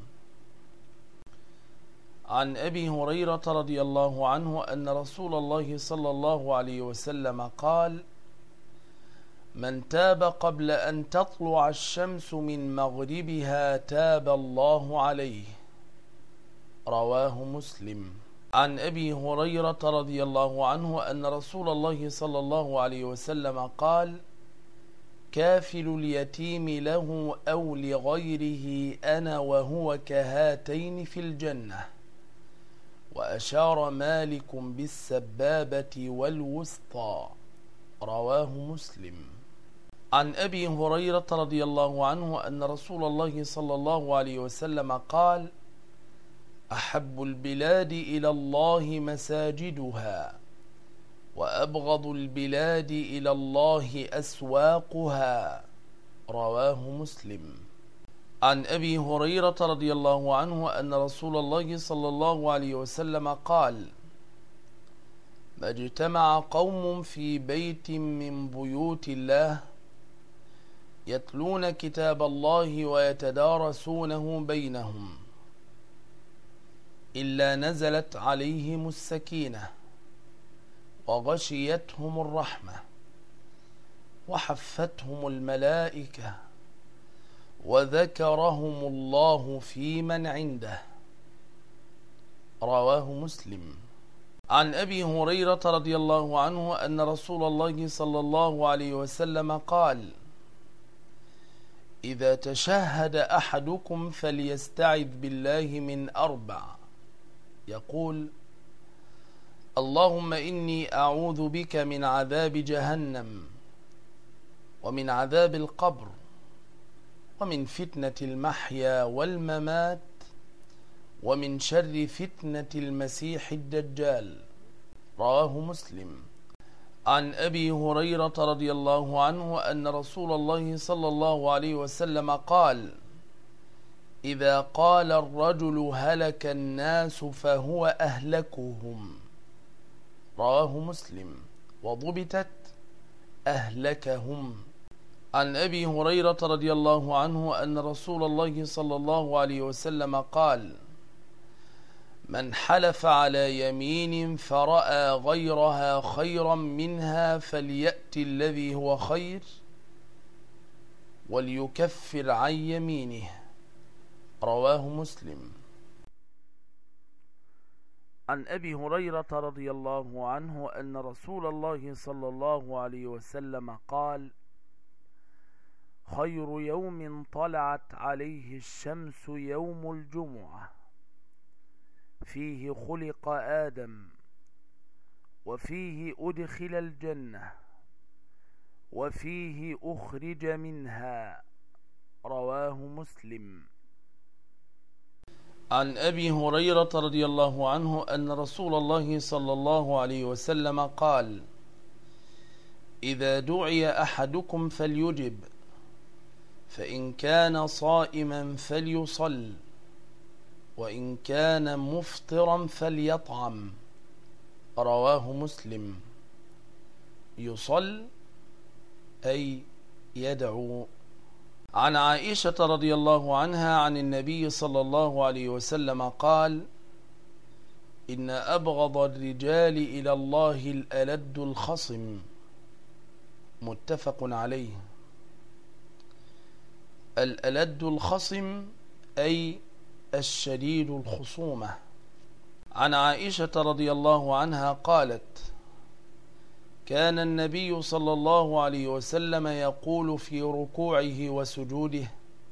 عن أبي هريرة رضي الله عنه أن رسول الله صلى الله عليه وسلم قال: من تاب قبل أن تطلع الشمس من مغربها تاب الله عليه. رواه مسلم. عن أبي هريرة رضي الله عنه أن رسول الله صلى الله عليه وسلم قال: كافل اليتيم له أو لغيره أنا وهو كهاتين في الجنة. وأشار مالك بالسبابة والوسطى. رواه مسلم. عن أبي هريرة رضي الله عنه أن رسول الله صلى الله عليه وسلم قال: أحب البلاد إلى الله مساجدها، وأبغض البلاد إلى الله أسواقها. رواه مسلم. عن أبي هريرة رضي الله عنه أن رسول الله صلى الله عليه وسلم قال: ما اجتمع قوم في بيت من بيوت الله يتلون كتاب الله ويتدارسونه بينهم إلا نزلت عليهم السكينة وغشيتهم الرحمة وحفتهم الملائكة وذكرهم الله في من عنده. رواه مسلم. عن أبي هريرة رضي الله عنه أن رسول الله صلى الله عليه وسلم قال: إذا تشهد أحدكم فليستعذ بالله من أربع، يقول: اللهم إني أعوذ بك من عذاب جهنم، ومن عذاب القبر، ومن فتنة المحيا والممات، ومن شر فتنة المسيح الدجال. رواه مسلم. عن أبي هريرة رضي الله عنه أن رسول الله صلى الله عليه وسلم قال: إذا قال الرجل هلك الناس فهو أهلكهم. رواه مسلم. وضبطت: أهلكهم. عن أبي هريرة رضي الله عنه أن رسول الله صلى الله عليه وسلم قال: من حلف على يمين فرأى غيرها خيرا منها فليأتي الذي هو خير وليكفر عن يمينه. رواه مسلم. عن أبي هريرة رضي الله عنه أن رسول الله صلى الله عليه وسلم قال: خير يوم طلعت عليه الشمس يوم الجمعة، فيه خلق آدم، وفيه أدخل الجنة، وفيه أخرج منها. رواه مسلم. عن أبي هريرة رضي الله عنه أن رسول الله صلى الله عليه وسلم قال: إذا دعي أحدكم فليجب، فإن كان صائما فليصل، وإن كان مفطرا فليطعم. رواه مسلم. يصل أي يدعو. عن عائشة رضي الله عنها عن النبي صلى الله عليه وسلم قال: إن أبغض الرجال إلى الله الألد الخصم. متفق عليه. الألد الخصم أي الشديد الخصومة. عن عائشة رضي الله عنها قالت: كان النبي صلى الله عليه وسلم يقول في ركوعه وسجوده: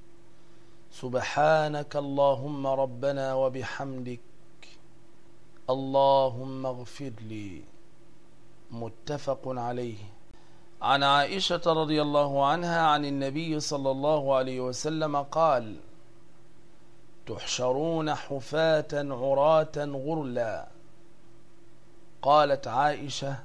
سبحانك اللهم ربنا وبحمدك، اللهم اغفر لي. متفق عليه. عن عائشة رضي الله عنها عن النبي صلى الله عليه وسلم قال: تحشرون حفاة عراة غرلا. قالت عائشة: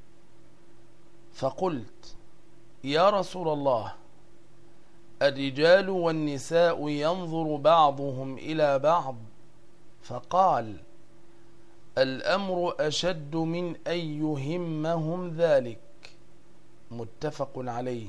فقلت: يا رسول الله، الرجال والنساء ينظر بعضهم إلى بعض؟ فقال: الأمر أشد من أن يهمهم ذلك. متفق عليه.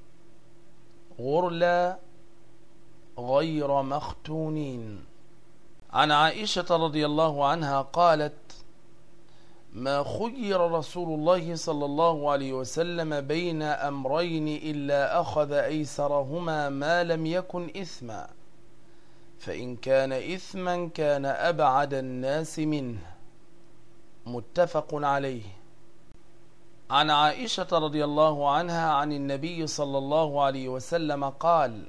غرلا غير مختونين. عن عائشة رضي الله عنها قالت: ما خير رسول الله صلى الله عليه وسلم بين أمرين إلا أخذ أيسرهما ما لم يكن إثما، فإن كان إثما كان أبعد الناس منه. متفق عليه. عن عائشة رضي الله عنها عن النبي صلى الله عليه وسلم قال: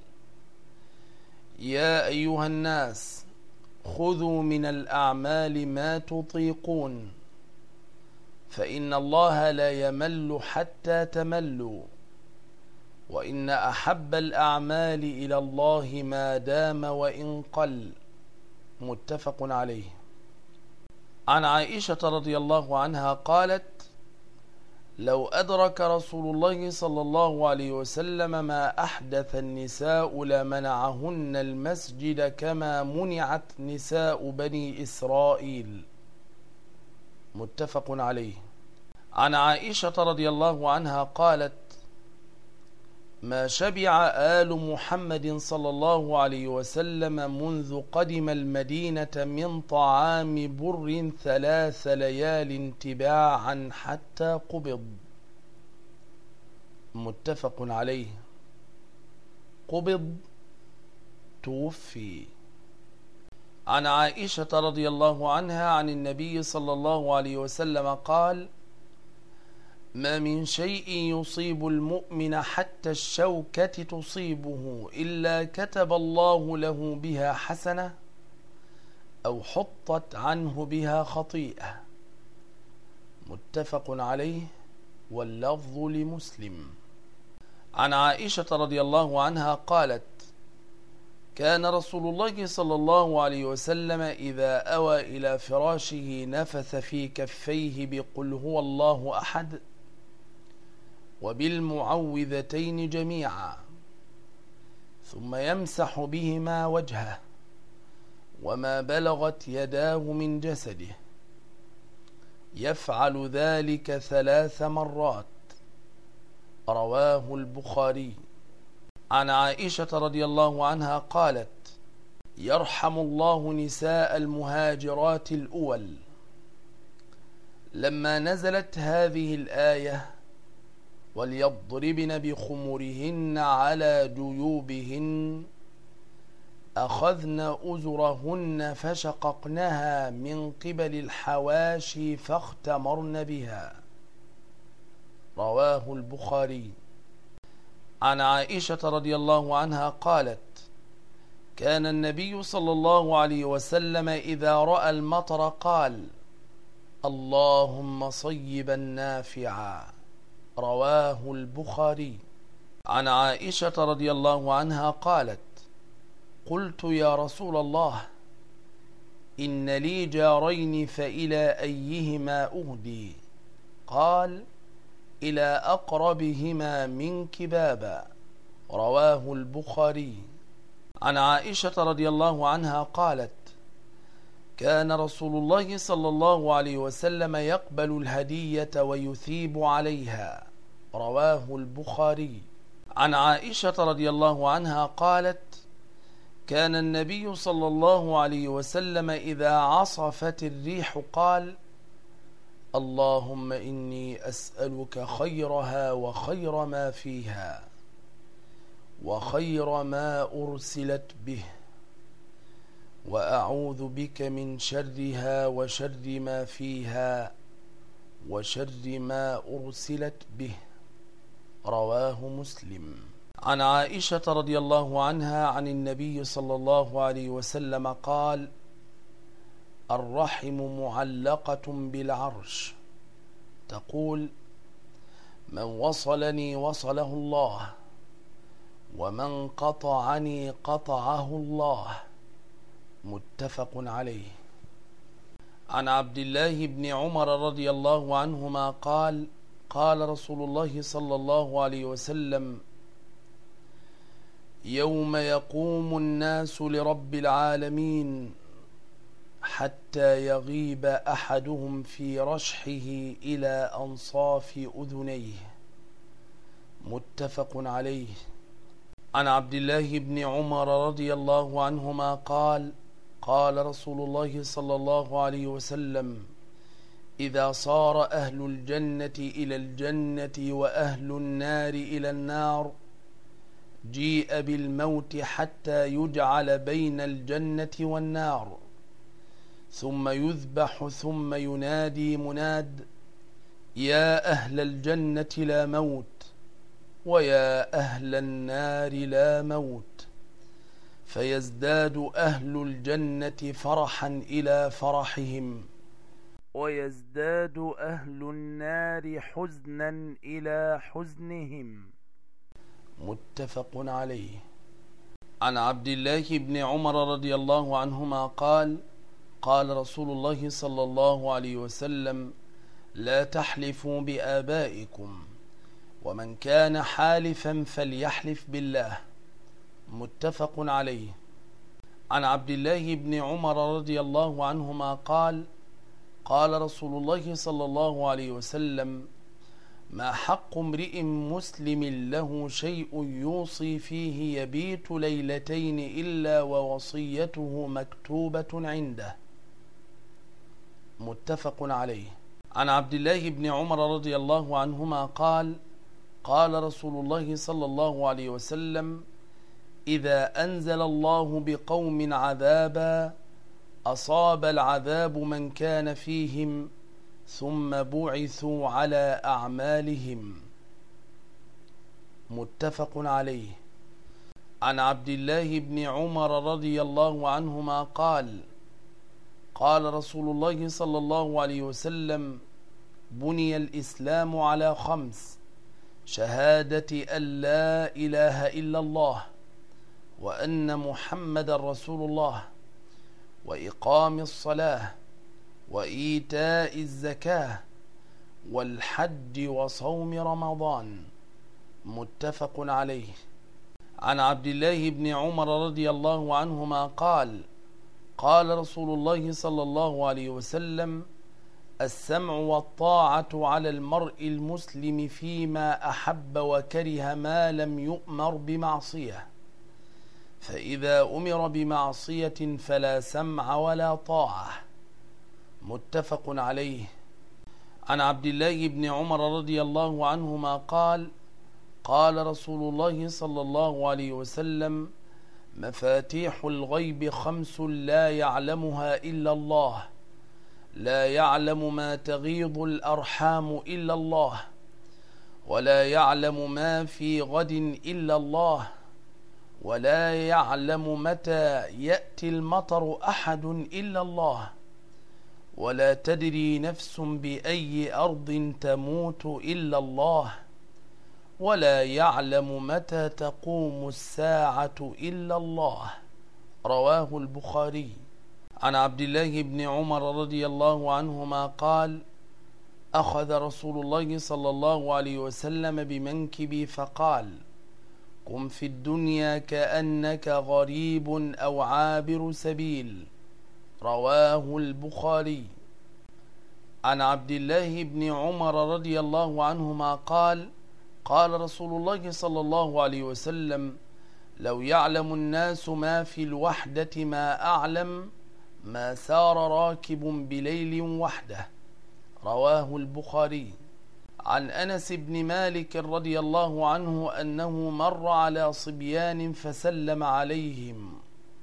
يا أيها الناس، خذوا من الأعمال ما تطيقون، فإن الله لا يمل حتى تملوا، وإن أحب الأعمال إلى الله ما دام وإن قل. متفق عليه. عن عائشة رضي الله عنها قالت: لو أدرك رسول الله صلى الله عليه وسلم ما أحدث النساء لمنعهن المسجد كما منعت نساء بني إسرائيل. متفق عليه. عن عائشة رضي الله عنها قالت: ما شبع آل محمد صلى الله عليه وسلم منذ قدم المدينة من طعام بر ثلاث ليال تباعا حتى قبض. متفق عليه. قبض توفي. عن عائشة رضي الله عنها عن النبي صلى الله عليه وسلم قال: ما من شيء يصيب المؤمن حتى الشوكة تصيبه إلا كتب الله له بها حسنة أو حطت عنه بها خطيئة. متفق عليه، واللفظ لمسلم. عن عائشة رضي الله عنها قالت: كان رسول الله صلى الله عليه وسلم إذا أوى إلى فراشه نفث في كفيه بقل هو الله أحد وبالمعوذتين جميعا، ثم يمسح بهما وجهه وما بلغت يداه من جسده، يفعل ذلك ثلاث مرات. رواه البخاري. عن عائشة رضي الله عنها قالت: يرحم الله نساء المهاجرات الأول. لما نزلت هذه الآية: وليضربن بخمرهن على جيوبهن، أخذن أزرهن فشققنها من قبل الحواشي فاختمرن بها. رواه البخاري. عن عائشة رضي الله عنها قالت: كان النبي صلى الله عليه وسلم إذا رأى المطر قال: اللهم صيبا نافعا. رواه البخاري. عن عائشة رضي الله عنها قالت: قلت يا رسول الله، إن لي جارين فإلى أيهما أهدي؟ قال: إلى أقربهما منك بابا. رواه البخاري. عن عائشة رضي الله عنها قالت: كان رسول الله صلى الله عليه وسلم يقبل الهدية ويثيب عليها. رواه البخاري. عن عائشة رضي الله عنها قالت: كان النبي صلى الله عليه وسلم إذا عصفت الريح قال: اللهم إني أسألك خيرها وخير ما فيها وخير ما أرسلت به، وأعوذ بك من شرها وشر ما فيها وشر ما أرسلت به. رواه مسلم. عن عائشة رضي الله عنها عن النبي صلى الله عليه وسلم قال: الرحم معلقة بالعرش، تقول: من وصلني وصله الله، ومن قطعني قطعه الله. متفق عليه. عن عبد الله بن عمر رضي الله عنهما قال: قال رسول الله صلى الله عليه وسلم: يوم يقوم الناس لرب العالمين حتى يغيب أحدهم في رشحه إلى أنصاف أذنيه. متفق عليه. عن عبد الله بن عمر رضي الله عنهما قال: قال رسول الله صلى الله عليه وسلم: إذا صار أهل الجنة إلى الجنة وأهل النار إلى النار، جيء بالموت حتى يجعل بين الجنة والنار، ثم يذبح، ثم ينادي مناد: يا أهل الجنة لا موت، ويا أهل النار لا موت، فيزداد أهل الجنة فرحا إلى فرحهم، ويزداد أهل النار حزنا إلى حزنهم. متفق عليه. عن عبد الله بن عمر رضي الله عنهما قال: قال رسول الله صلى الله عليه وسلم: لا تحلفوا بآبائكم، ومن كان حالفا فليحلف بالله. متفق عليه. عن عبد الله بن عمر رضي الله عنهما قال: قال رسول الله صلى الله عليه وسلم: ما حق امرئ مسلم له شيء يوصي فيه يبيت ليلتين إلا ووصيته مكتوبة عنده. متفق عليه. عن عبد الله بن عمر رضي الله عنهما قال: قال رسول الله صلى الله عليه وسلم: إذا أنزل الله بقوم عذابا أصاب العذاب من كان فيهم، ثم بعثوا على أعمالهم. متفق عليه. عن عبد الله بن عمر رضي الله عنهما قال: قال رسول الله صلى الله عليه وسلم: بني الإسلام على خمس: شهادة أن لا إله إلا الله، وأن محمد رسول الله، وإقام الصلاة، وإيتاء الزكاة، والحج، وصوم رمضان. متفق عليه. عن عبد الله بن عمر رضي الله عنهما قال: قال رسول الله صلى الله عليه وسلم: السمع والطاعة على المرء المسلم فيما أحب وكره ما لم يؤمر بمعصية، فإذا أمر بمعصية فلا سمع ولا طاعة. متفق عليه. عن عبد الله بن عمر رضي الله عنهما قال: قال رسول الله صلى الله عليه وسلم: مفاتيح الغيب خمس لا يعلمها إلا الله، لا يعلم ما تغيض الأرحام إلا الله، ولا يعلم ما في غد إلا الله، ولا يعلم متى يأتي المطر أحد إلا الله، ولا تدري نفس بأي أرض تموت إلا الله، ولا يعلم متى تقوم الساعة إلا الله. رواه البخاري. عن عبد الله بن عمر رضي الله عنهما قال: أخذ رسول الله صلى الله عليه وسلم بمنكبي فقال: قم في الدنيا كأنك غريب أو عابر سبيل. رواه البخاري. عن عبد الله بن عمر رضي الله عنهما قال: قال رسول الله صلى الله عليه وسلم: لو يعلم الناس ما في الوحدة ما أعلم ما سار راكب بليل وحده. رواه البخاري. عن أنس بن مالك رضي الله عنه أنه مر على صبيان فسلم عليهم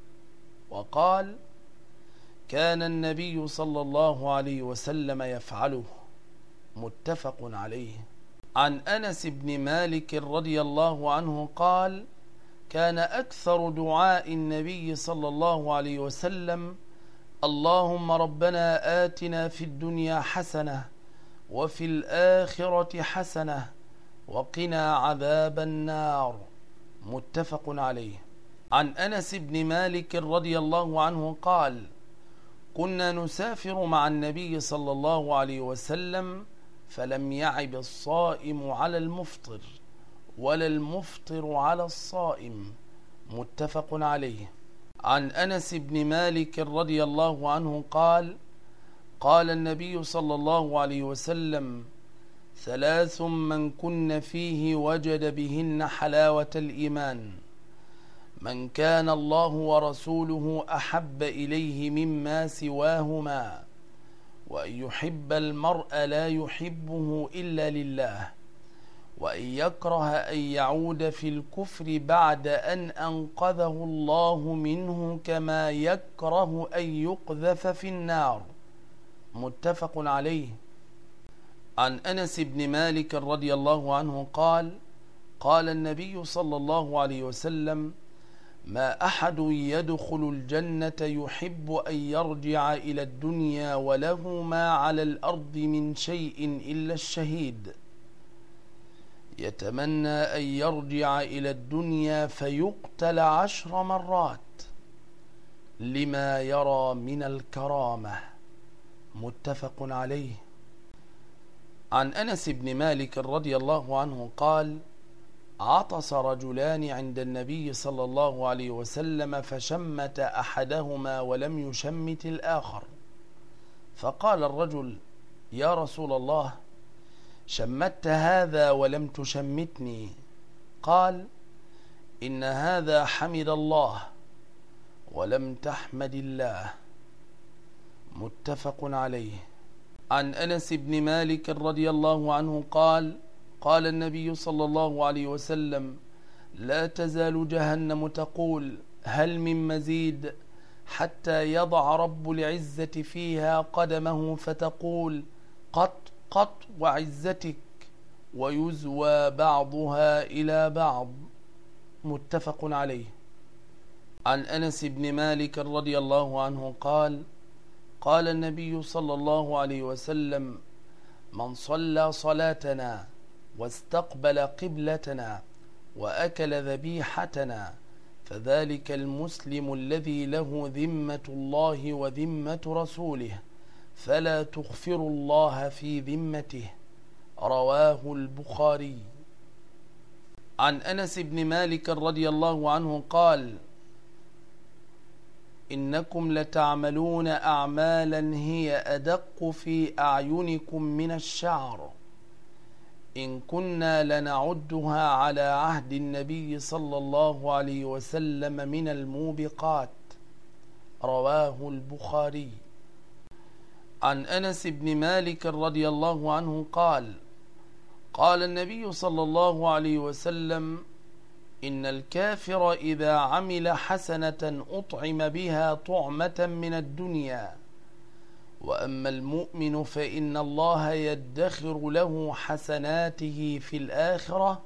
وقال: كان النبي صلى الله عليه وسلم يفعله. متفق عليه. عن أنس بن مالك رضي الله عنه قال: كان أكثر دعاء النبي صلى الله عليه وسلم: اللهم ربنا آتنا في الدنيا حسنة وفي الآخرة حسنة وقنا عذاب النار. متفق عليه. عن أنس بن مالك رضي الله عنه قال: كنا نسافر مع النبي صلى الله عليه وسلم فلم يعب الصائم على المفطر ولا المفطر على الصائم. متفق عليه. عن أنس بن مالك رضي الله عنه قال: قال النبي صلى الله عليه وسلم: ثلاث من كن فيه وجد بهن حلاوة الإيمان: من كان الله ورسوله أحب إليه مما سواهما، وأن يحب المرء لا يحبه إلا لله، وأن يكره أن يعود في الكفر بعد أن أنقذه الله منه كما يكره أن يقذف في النار. متفق عليه. عن أنس بن مالك رضي الله عنه قال: قال النبي صلى الله عليه وسلم: ما أحد يدخل الجنة يحب أن يرجع إلى الدنيا وله ما على الأرض من شيء إلا الشهيد، يتمنى أن يرجع إلى الدنيا فيقتل عشر مرات لما يرى من الكرامة. متفق عليه. عن أنس بن مالك رضي الله عنه قال: عطس رجلان عند النبي صلى الله عليه وسلم فشمت أحدهما ولم يشمت الآخر، فقال الرجل: يا رسول الله، شمت هذا ولم تشمتني. قال: إن هذا حمد الله ولم تحمد الله. متفق عليه. عن أنس بن مالك رضي الله عنه قال: قال النبي صلى الله عليه وسلم: لا تزال جهنم تقول هل من مزيد، حتى يضع رب العزة فيها قدمه فتقول قط قط وعزتك، ويزوى بعضها إلى بعض. متفق عليه. عن أنس بن مالك رضي الله عنه قال: قال النبي صلى الله عليه وسلم: من صلى صلاتنا واستقبل قبلتنا وأكل ذبيحتنا فذلك المسلم الذي له ذمة الله وذمة رسوله، فلا تغفر الله في ذمته. رواه البخاري. عن أنس بن مالك رضي الله عنه قال: إنكم لتعملون أعمالا هي أدق في أعينكم من الشعر إن كنا لنعدها على عهد النبي صلى الله عليه وسلم من الموبقات. رواه البخاري. عن أنس بن مالك رضي الله عنه قال: قال النبي صلى الله عليه وسلم: إن الكافر إذا عمل حسنة أطعم بها طعمة من الدنيا، وأما المؤمن فإن الله يدخر له حسناته في الآخرة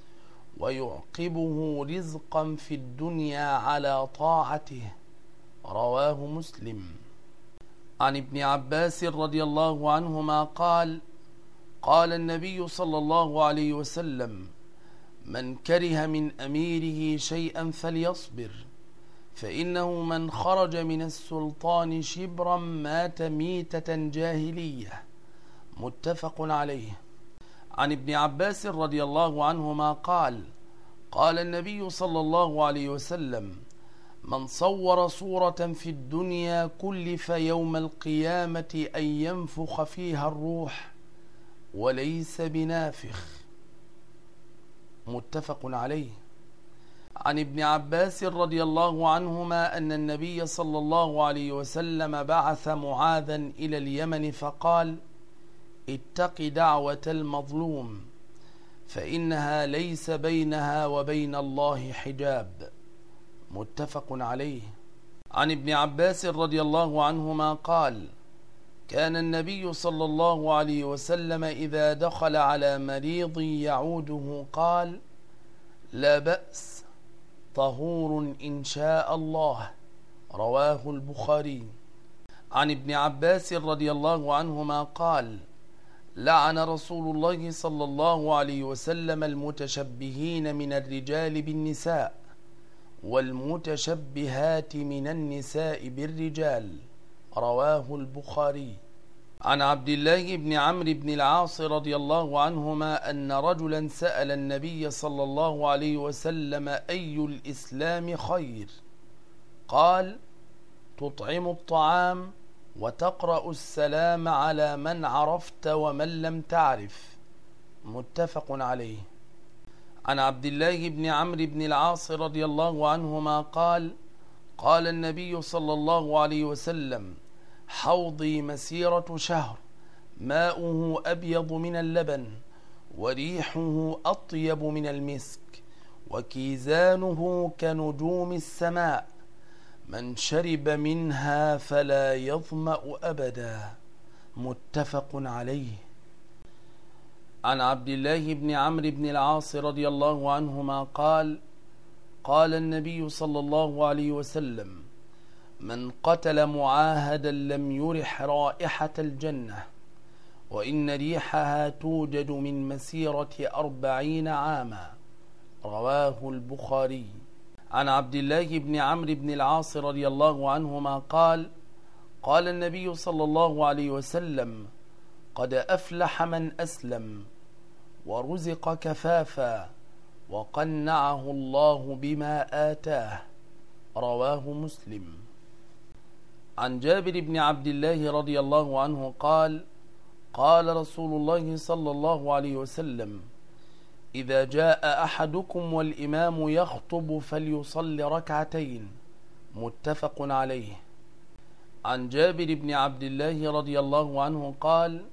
ويعقبه رزقا في الدنيا على طاعته. رواه مسلم. عن ابن عباس رضي الله عنهما قال: قال النبي صلى الله عليه وسلم: من كره من أميره شيئا فليصبر، فإنه من خرج من السلطان شبرا مات ميتة جاهلية. متفق عليه. عن ابن عباس رضي الله عنهما قال: قال النبي صلى الله عليه وسلم: من صور صورة في الدنيا كلف يوم القيامة أن ينفخ فيها الروح وليس بنافخ. متفق عليه. عن ابن عباس رضي الله عنهما أن النبي صلى الله عليه وسلم بعث معاذا إلى اليمن فقال: اتق دعوة المظلوم فإنها ليس بينها وبين الله حجاب. متفق عليه. عن ابن عباس رضي الله عنهما قال: كان النبي صلى الله عليه وسلم إذا دخل على مريض يعوده قال: لا بأس، طهور إن شاء الله. رواه البخاري. عن ابن عباس رضي الله عنهما قال: لعن رسول الله صلى الله عليه وسلم المتشبهين من الرجال بالنساء والمتشبهات من النساء بالرجال. رواه البخاري. عن عبد الله بن عمرو بن العاص رضي الله عنهما أن رجلا سأل النبي صلى الله عليه وسلم: أي الإسلام خير؟ قال: تطعم الطعام وتقرأ السلام على من عرفت ومن لم تعرف. متفق عليه. عن عبد الله بن عمرو بن العاص رضي الله عنهما قال: قال النبي صلى الله عليه وسلم: حوضي مسيرة شهر، ماؤه أبيض من اللبن وريحه أطيب من المسك وكيزانه كنجوم السماء، من شرب منها فلا يظمأ أبدا. متفق عليه. عن عبد الله بن عمرو بن العاص رضي الله عنهما قال: قال النبي صلى الله عليه وسلم: من قتل معاهدا لم يرح رائحة الجنة، وإن ريحها توجد من مسيرة أربعين عاما. رواه البخاري. عن عبد الله بن عمرو بن العاص رضي الله عنهما قال: قال النبي صلى الله عليه وسلم: قد أفلح من أسلم ورزق كفافا وقنعه الله بما آتاه. رواه مسلم. عن جابر بن عبد الله رضي الله عنه قال: قال رسول الله صلى الله عليه وسلم: إذا جاء أحدكم والإمام يخطب فليصل ركعتين. متفق عليه. عن جابر بن عبد الله رضي الله عنه قال: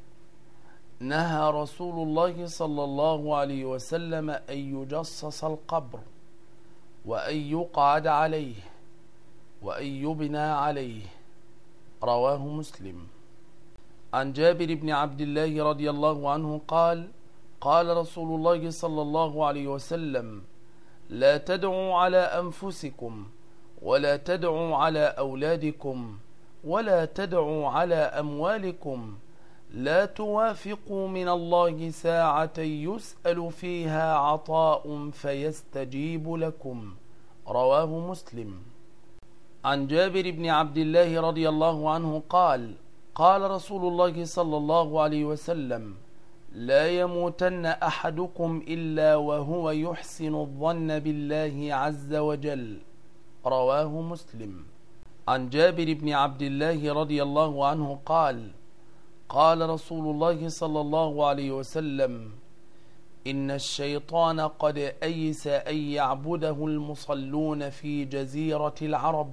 نهى رسول الله صلى الله عليه وسلم أن يجصص القبر وأن يقعد عليه وأن يبنى عليه. رواه مسلم. عن جابر بن عبد الله رضي الله عنه قال: قال رسول الله صلى الله عليه وسلم: لا تدعوا على أنفسكم ولا تدعوا على أولادكم ولا تدعوا على أموالكم، لا توافقوا من الله ساعة يسأل فيها عطاء فيستجيب لكم. رواه مسلم. عن جابر بن عبد الله رضي الله عنه قال: قال رسول الله صلى الله عليه وسلم: لا يموتن أحدكم إلا وهو يحسن الظن بالله عز وجل. رواه مسلم. عن جابر بن عبد الله رضي الله عنه قال قال رسول الله صلى الله عليه وسلم إن الشيطان قد أيس أن يعبده المصلون في جزيرة العرب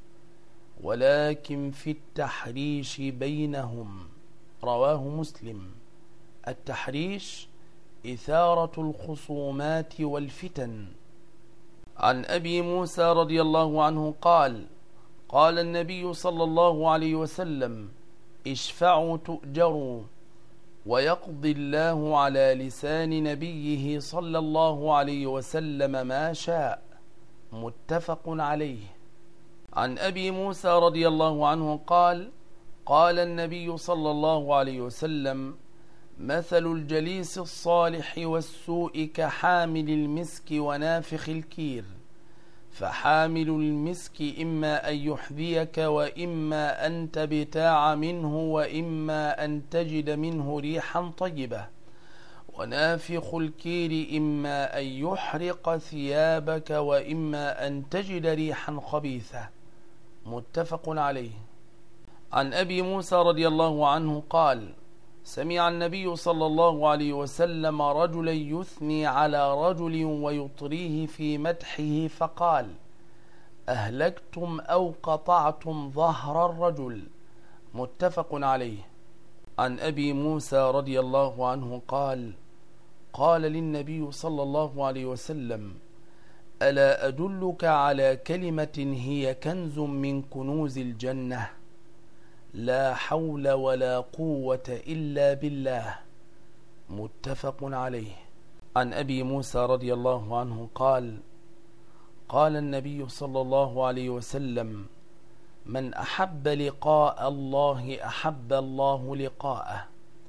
ولكن في التحريش بينهم. رواه مسلم. التحريش إثارة الخصومات والفتن. عن أبي موسى رضي الله عنه قال قال النبي صلى الله عليه وسلم اشفعوا تؤجروا ويقضي الله على لسان نبيه صلى الله عليه وسلم ما شاء. متفق عليه. عن أبي موسى رضي الله عنه قال قال النبي صلى الله عليه وسلم مثل الجليس الصالح والسوء كحامل المسك ونافخ الكير، فحامل المسك إما أن يحذيك وإما أن تبتاع منه وإما أن تجد منه ريحا طيبة، ونافخ الكير إما أن يحرق ثيابك وإما أن تجد ريحا خبيثة. متفق عليه. عن أبي موسى رضي الله عنه قال سمع النبي صلى الله عليه وسلم رجلا يثني على رجل ويطريه في مدحه فقال أهلكتم أو قطعتم ظهر الرجل. متفق عليه. عن أبي موسى رضي الله عنه قال قال للنبي صلى الله عليه وسلم ألا أدلك على كلمة هي كنز من كنوز الجنة لا حول ولا قوة إلا بالله. متفق عليه. عن أبي موسى رضي الله عنه قال قال النبي صلى الله عليه وسلم من أحب لقاء الله أحب الله لقاءه،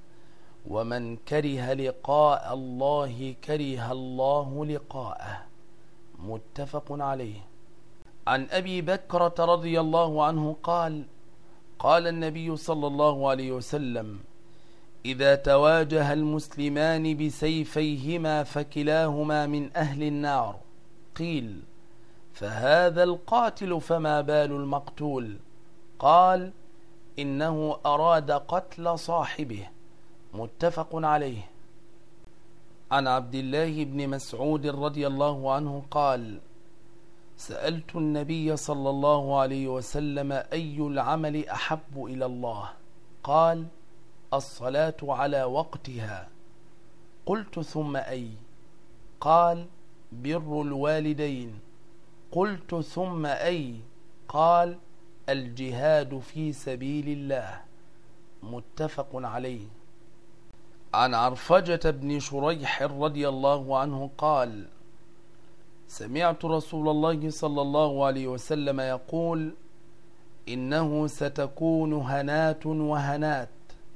ومن كره لقاء الله كره الله لقاءه. متفق عليه. عن أبي بكرة رضي الله عنه قال قال النبي صلى الله عليه وسلم إذا تواجه المسلمان بسيفيهما فكلاهما من أهل النار، قيل فهذا القاتل فما بال المقتول؟ قال إنه أراد قتل صاحبه. متفق عليه. عن عبد الله بن مسعود رضي الله عنه قال سألت النبي صلى الله عليه وسلم أي العمل أحب إلى الله؟ قال الصلاة على وقتها. قلت ثم أي؟ قال بر الوالدين. قلت ثم أي؟ قال الجهاد في سبيل الله. متفق عليه. عن عرفجة بن شريح رضي الله عنه قال سمعت رسول الله صلى الله عليه وسلم يقول إنه ستكون هنات وهنات،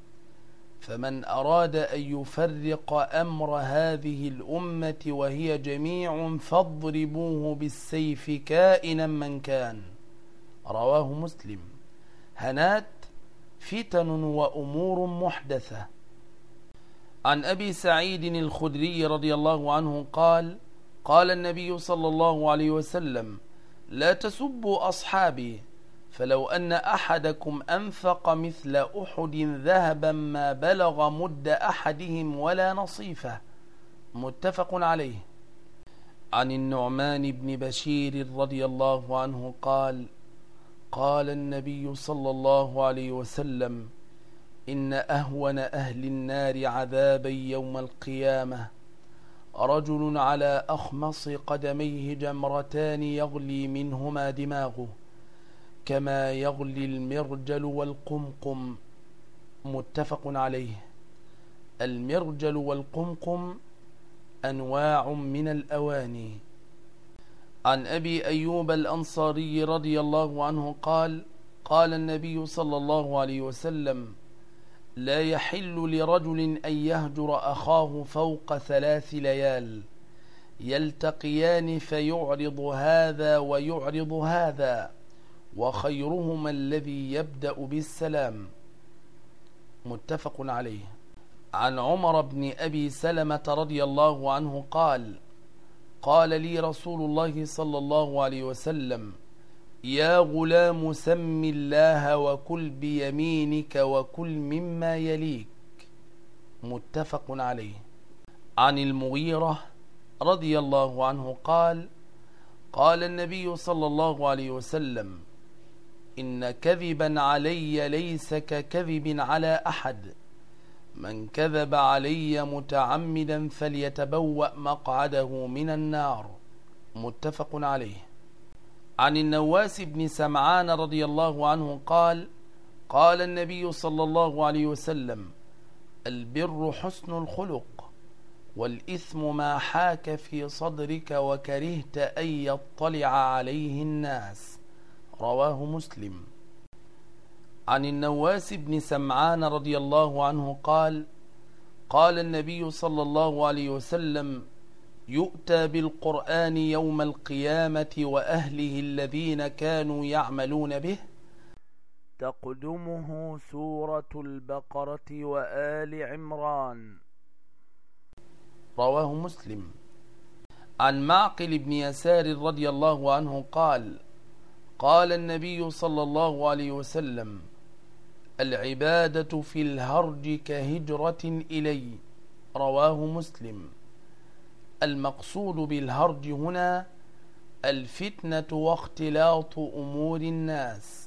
فمن أراد أن يفرق أمر هذه الأمة وهي جميع فاضربوه بالسيف كائنا من كان. رواه مسلم. هنات فتن وأمور محدثة. عن أبي سعيد الخدري رضي الله عنه قال قال النبي صلى الله عليه وسلم لا تسبوا أصحابي، فلو أن أحدكم أنفق مثل أحد ذهبا ما بلغ مد أحدهم ولا نصيفه. متفق عليه. عن النعمان بن بشير رضي الله عنه قال قال النبي صلى الله عليه وسلم إن أهون أهل النار عذابا يوم القيامة رجل على أخمص قدميه جمرتان يغلي منهما دماغه كما يغلي المرجل والقمقم. متفق عليه. المرجل والقمقم أنواع من الأواني. عن أبي أيوب الأنصاري رضي الله عنه قال قال النبي صلى الله عليه وسلم لا يحل لرجل أن يهجر أخاه فوق ثلاث ليال يلتقيان فيعرض هذا ويعرض هذا وخيرهما الذي يبدأ بالسلام. متفق عليه. عن عمر بن أبي سلمة رضي الله عنه قال قال لي رسول الله صلى الله عليه وسلم يا غلام سم الله وكل بيمينك وكل مما يليك. متفق عليه. عن المغيرة رضي الله عنه قال: قال النبي صلى الله عليه وسلم: إن كذبا علي ليس ككذب على أحد، من كذب علي متعمدا فليتبوأ مقعده من النار. متفق عليه. عن النواس بن سمعان رضي الله عنه قال: قال النبي صلى الله عليه وسلم: البر حسن الخلق، والإثم ما حاك في صدرك وكرهت أن يطلع عليه الناس. رواه مسلم. عن النواس بن سمعان رضي الله عنه قال: قال النبي صلى الله عليه وسلم: يؤتى بالقرآن يوم القيامة وأهله الذين كانوا يعملون به، تقدمه سورة البقرة وآل عمران. رواه مسلم. عن معقل بن يسار رضي الله عنه قال: قال النبي صلى الله عليه وسلم: العبادة في الهرج كهجرة إلي. رواه مسلم. المقصود بالهرج هنا الفتنة واختلاط أمور الناس.